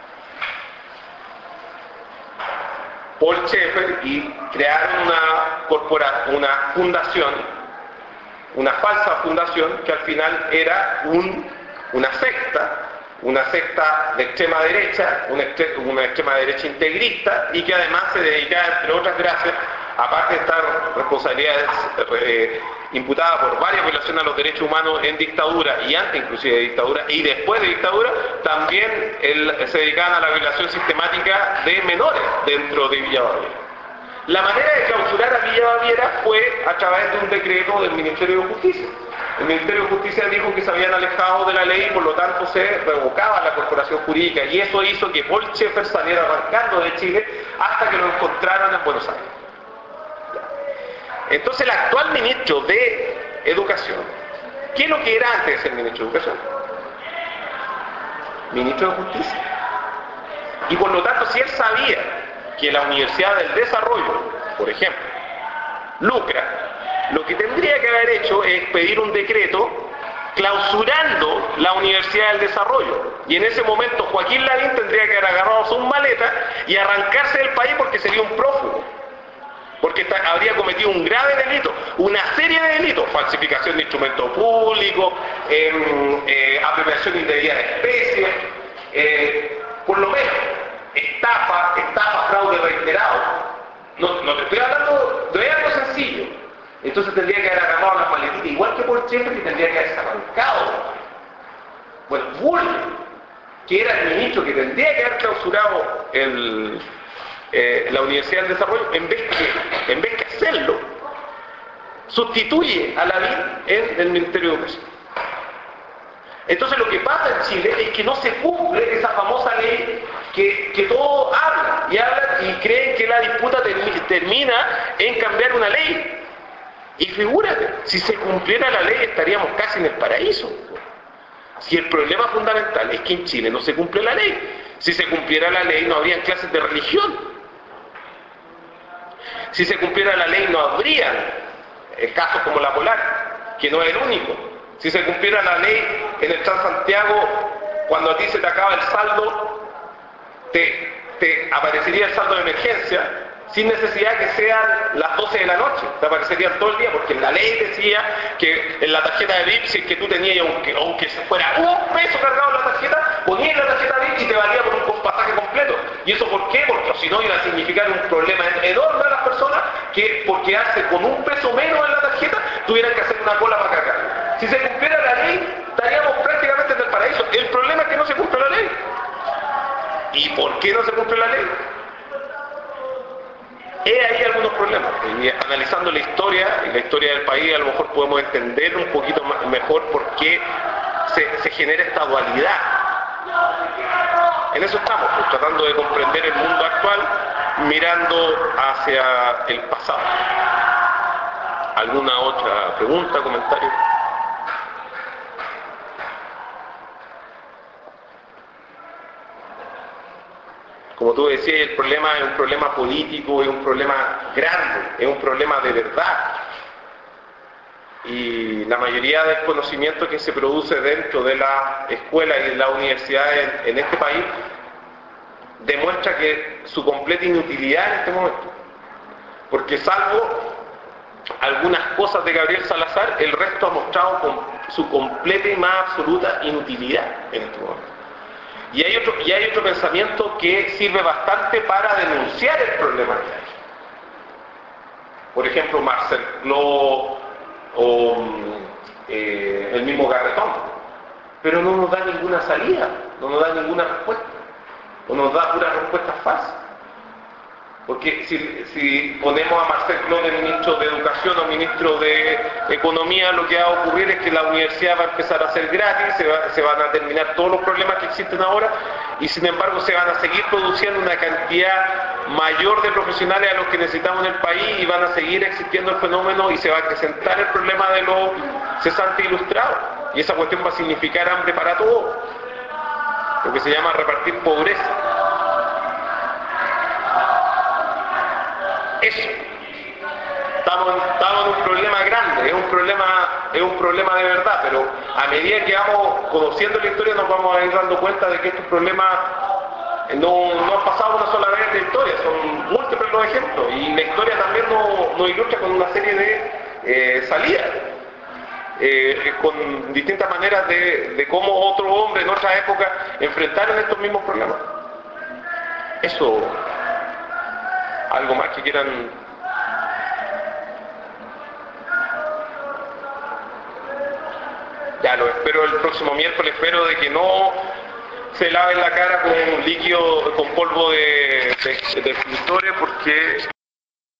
Paul Schaeffer y crearon una, corpora, una fundación, una falsa fundación que al final era un, una secta, una secta de extrema derecha, una, una extrema derecha integrista y que además se dedicaba, entre otras gracias, aparte de estar responsabilidades eh, imputadas por varias violaciones a los derechos humanos en dictadura y antes inclusive de dictadura y después de dictadura, también el, se dedicaban a la violación sistemática de menores dentro de Villa Baviera. La manera de clausurar a Villa Baviera fue a través de un decreto del Ministerio de Justicia. El Ministerio de Justicia dijo que se habían alejado de la ley y por lo tanto se revocaba la corporación jurídica, y eso hizo que Paul Schaeffer saliera arrancando de Chile hasta que lo encontraron en Buenos Aires. Entonces el actual ministro de Educación, ¿qué es lo que era antes de ser ministro de Educación? Ministro de Justicia. Y por lo tanto, si él sabía que la Universidad del Desarrollo, por ejemplo, lucra, lo que tendría que haber hecho es pedir un decreto clausurando la Universidad del Desarrollo. Y en ese momento Joaquín Lavín tendría que haber agarrado sus maletas y arrancarse del país, porque sería un prófugo. Porque está, habría cometido un grave delito, una serie de delitos: falsificación de instrumentos públicos, eh, eh, apropiación indebida de especies, eh, por lo menos, estafa, estafa, fraude reiterado. No, no te estoy hablando de algo sencillo. Entonces tendría que haber agarrado las maletitas, igual que por Jeffrey, que tendría que haberse arrancado. Bueno, Bull, que era el ministro que tendría que haber clausurado el, eh, la Universidad del Desarrollo, en vez que, en vez que hacerlo, sustituye a Lavín en el Ministerio de Educación. Entonces lo que pasa en Chile es que no se cumple esa famosa ley que, que todos hablan y hablan y creen que la disputa termi- termina en cambiar una ley. Y figúrate, si se cumpliera la ley estaríamos casi en el paraíso. Si el problema fundamental es que en Chile no se cumple la ley. Si se cumpliera la ley no habrían clases de religión. Si se cumpliera la ley no habrían eh, casos como la Polar, que no es el único. Si se cumpliera la ley en el Transantiago, cuando a ti se te acaba el saldo, te, te aparecería el saldo de emergencia, sin necesidad que sean las doce de la noche, te aparecerían todo el día, porque la ley decía que en la tarjeta de V I P, si es que tú tenías, aunque, aunque se fuera un peso cargado en la tarjeta, ponías la tarjeta V I P y te valía por un pasaje completo. ¿Y eso por qué? Porque si no iba a significar un problema enorme a las personas que por quedarse con un peso menos en la tarjeta, tuvieran que hacer una cola para cargar. Si se cumpliera la ley, estaríamos prácticamente en el paraíso. El problema es que no se cumple la ley. ¿Y por qué no se cumple la ley? He ahí algunos problemas. Y analizando la historia, y la historia del país, a lo mejor podemos entender un poquito más, mejor por qué se, se genera esta dualidad. En eso estamos, pues, tratando de comprender el mundo actual, mirando hacia el pasado. ¿Alguna otra pregunta, comentario? Como tú decías, el problema es un problema político, es un problema grande, es un problema de verdad. Y la mayoría del conocimiento que se produce dentro de las escuelas y de las universidades en, en este país demuestra que su completa inutilidad en este momento. Porque salvo algunas cosas de Gabriel Salazar, el resto ha mostrado con su completa y más absoluta inutilidad en este momento. Y hay otro, y hay otro pensamiento que sirve bastante para denunciar el problema que hay. Por ejemplo, Marcel Cló o eh, el mismo Garretón. Pero no nos da ninguna salida, no nos da ninguna respuesta. O nos da puras respuestas falsas. Porque si, si ponemos a Marcel Cló de ministro de Educación o ministro de Economía, lo que va a ocurrir es que la universidad va a empezar a ser gratis, se, va, se van a terminar todos los problemas que existen ahora, y sin embargo se van a seguir produciendo una cantidad mayor de profesionales a los que necesitamos en el país, y van a seguir existiendo el fenómeno y se va a acrecentar el problema de los cesantes ilustrados. Y esa cuestión va a significar hambre para todos, lo que se llama repartir pobreza. Eso. Estamos, estamos en un problema grande, es un problema, es un problema de verdad, pero a medida que vamos conociendo la historia nos vamos a ir dando cuenta de que estos problemas no, no han pasado una sola vez en la historia, son múltiples los ejemplos, y la historia también nos, nos ilustra con una serie de eh, salidas, eh, con distintas maneras de, de cómo otros hombres en otra época enfrentaron estos mismos problemas. Eso. ¿Algo más que quieran? Ya lo espero el próximo miércoles, espero de que no se laven la cara con un líquido, con polvo de, de, de escritores, porque